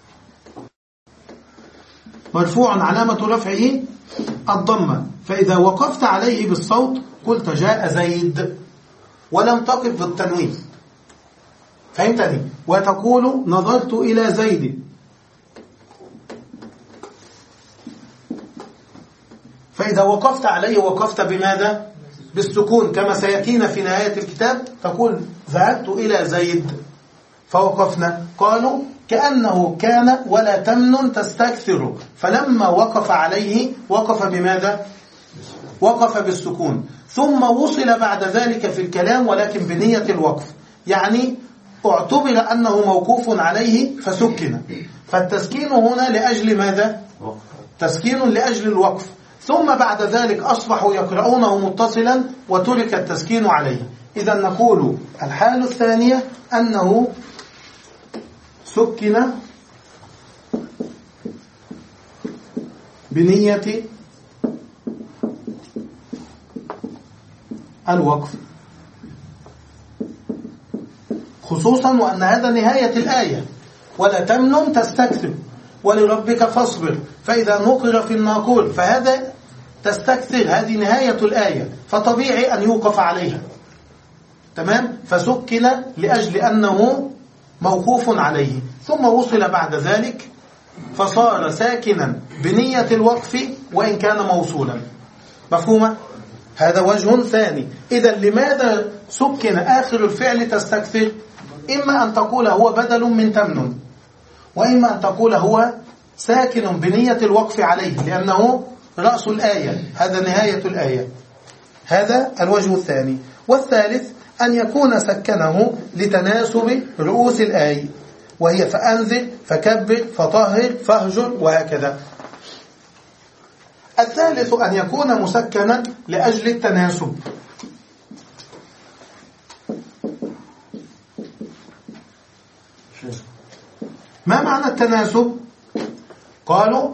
S3: مرفوع علامة رفعه الضمة، فإذا وقفت عليه بالصوت قلت جاء زيد ولم تقف بالتنوين. فهمتني؟ وتقول نظرت إلى زيد، فإذا وقفت عليه وقفت بماذا؟ بالسكون كما سيأتينا في نهاية الكتاب. تقول ذهبت إلى زيد فوقفنا. قالوا كأنه كان ولا تمنن تستكثر، فلما وقف عليه وقف بماذا؟ وقف بالسكون، ثم وصل بعد ذلك في الكلام ولكن بنية الوقف، يعني اعتبر أنه موقوف عليه فسكن. فالتسكين هنا لأجل ماذا؟ تسكين لأجل الوقف. ثم بعد ذلك أصبحوا يقرؤونه متصلا وترك التسكين عليه. إذا نقول الحالة الثانية أنه سكن بنية الوقف، خصوصا وأن هذا نهاية الآية ولا تمنن تستكثر ولربك فاصبر، فإذا نقر في الناقور فهذا تستكثر، هذه نهاية الآية، فطبيعي أن يوقف عليها. تمام؟ فسكن لأجل أنه موقوف عليه، ثم وصل بعد ذلك فصار ساكنا بنية الوقف وإن كان موصولا. مفهومة؟ هذا وجه ثاني. إذا لماذا سكن آخر الفعل تستكثر؟ إما أن تقول هو بدل من تمن، وإما أن تقول هو ساكن بنية الوقف عليه لأنه رأس الآية، هذا نهاية الآية. هذا الوجه الثاني. والثالث أن يكون سكنه لتناسب رؤوس الآية، وهي فأنزل فكبر فطهر فاهجر وهكذا. الثالث أن يكون مسكنا لأجل التناسب. ما معنى التناسب؟ قالوا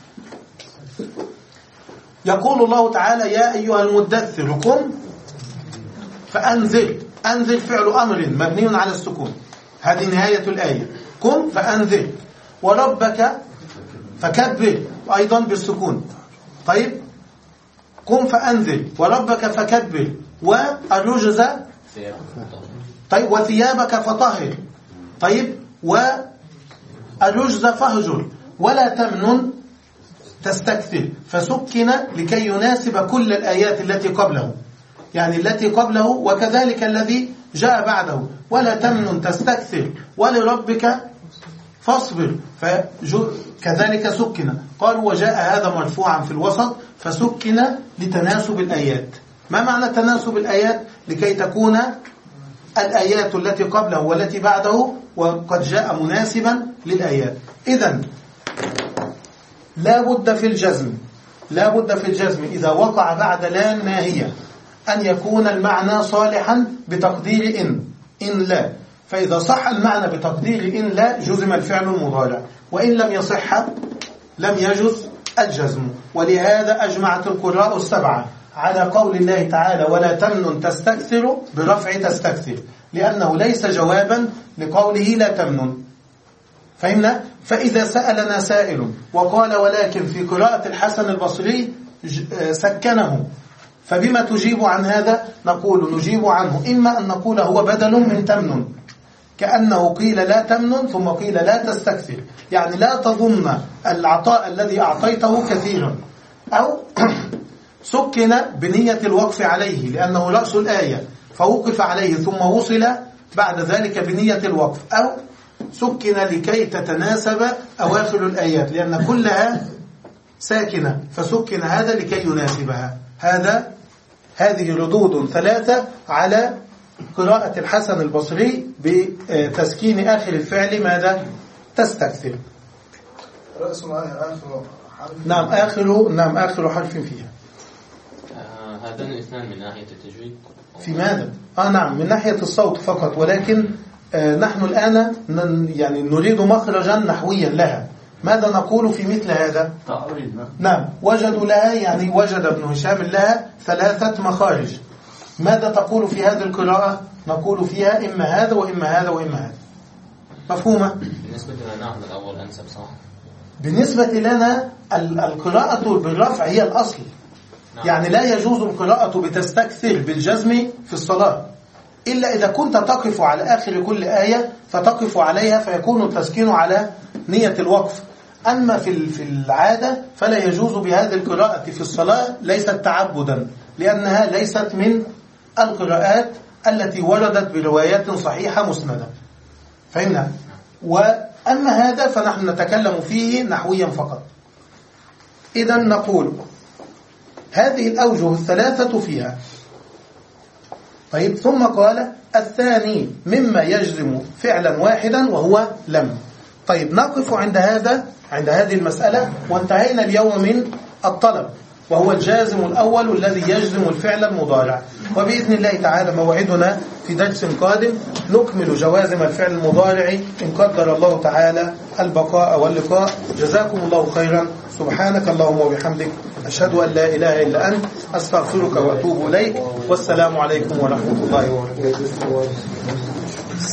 S3: يقول الله تعالى يا أيها المدثر قم فأنذر. أنذر فعل أمر مبني على السكون، هذه نهاية الآية. قم فأنذر. وربك فكبر أيضا بالسكون. طيب قم فأنذر وربك فكبر والرجز طيب وثيابك فطهر. طيب والرجز فاهجر. ولا تمنن تستكثر، فسكن لكي يناسب كل الآيات التي قبله، يعني التي قبله وكذلك الذي جاء بعده. ولا تمنن تستكثر ولربك فاصبر، فكذلك سكن. قالوا وجاء هذا مرفوعا في الوسط فسكن لتناسب الآيات. ما معنى تناسب الآيات؟ لكي تكون الآيات التي قبله والتي بعده وقد جاء مناسبا للآيات. إذن لا بد في الجزم لا بد في الجزم إذا وقع بعد لا ناهية أن يكون المعنى صالحا بتقدير إن إن لا. فإذا صح المعنى بتقدير إن لا جزم الفعل المضارع، وإن لم يصح لم يجز الجزم. ولهذا أجمعت القراء السبعة على قول الله تعالى ولا تمنن تستكثر برفع تستكثر، لأنه ليس جوابا لقوله لا تمنن. فهمنا؟ فإذا سألنا سائل وقال ولكن في قراءة الحسن البصري سكنه، فبما تجيب عن هذا؟ نقول نجيب عنه إما أن نقول هو بدل من تمنن، كأنه قيل لا تمنن ثم قيل لا تستكثر، يعني لا تظن العطاء الذي أعطيته كثيرا، أو سكن بنية الوقف عليه لأنه رأس الآية فوقف عليه ثم وصل بعد ذلك بنية الوقف، أو سكن لكي تتناسب أواخر الآيات لأن كلها ساكنة فسكن هذا لكي يناسبها. هذا هذه ردود ثلاثة على قراءة الحسن البصري بتسكين آخر الفعل ماذا؟ تستكثر.
S4: رأس الآية آخر حرف.
S3: نعم آخر نعم آخر حرف فيها.
S5: آه هذان الاثنان من ناحية التجويد.
S3: في ماذا؟ آه نعم من ناحية الصوت فقط، ولكن آه نحن الآن يعني نريد مخرجا نحويا لها. ماذا نقول في مثل هذا؟ نعم وجدوا لها يعني وجد ابن هشام لها ثلاثة مخارج. ماذا تقول في هذه القراءة؟ نقول فيها إما هذا وإما هذا وإما هذا. مفهومة؟
S5: بالنسبة لنا نحن الأول أنسب صح؟
S3: بالنسبة لنا القراءة بالرفع هي الأصل. نعم. يعني لا يجوز القراءة بتستكثر بالجزم في الصلاة إلا إذا كنت تقف على آخر كل آية فتقف عليها فيكون التسكين على نية الوقف. أما في في العادة فلا يجوز بهذه القراءة في الصلاة، ليست تعبدا لأنها ليست من القراءات التي وردت بروايات صحيحة مسندة. فهمنا؟ وأما هذا فنحن نتكلم فيه نحويا فقط. إذا نقول هذه الأوجه الثلاثة فيها. طيب ثم قال الثاني مما يجزم فعلا واحدا وهو لم. طيب نقف عند هذا عند هذه المسألة وانتهينا اليوم من الطلب، وهو الجازم الأول الذي يجزم الفعل المضارع. وبإذن الله تعالى موعدنا في درس قادم نكمل جوازم الفعل المضارع إن قدر الله تعالى البقاء واللقاء. جزاكم الله خيرا. سبحانك اللهم وبحمدك أشهد أن لا إله إلا أنت أستغفرك وأتوب إليك. والسلام عليكم ورحمة الله وبركاته.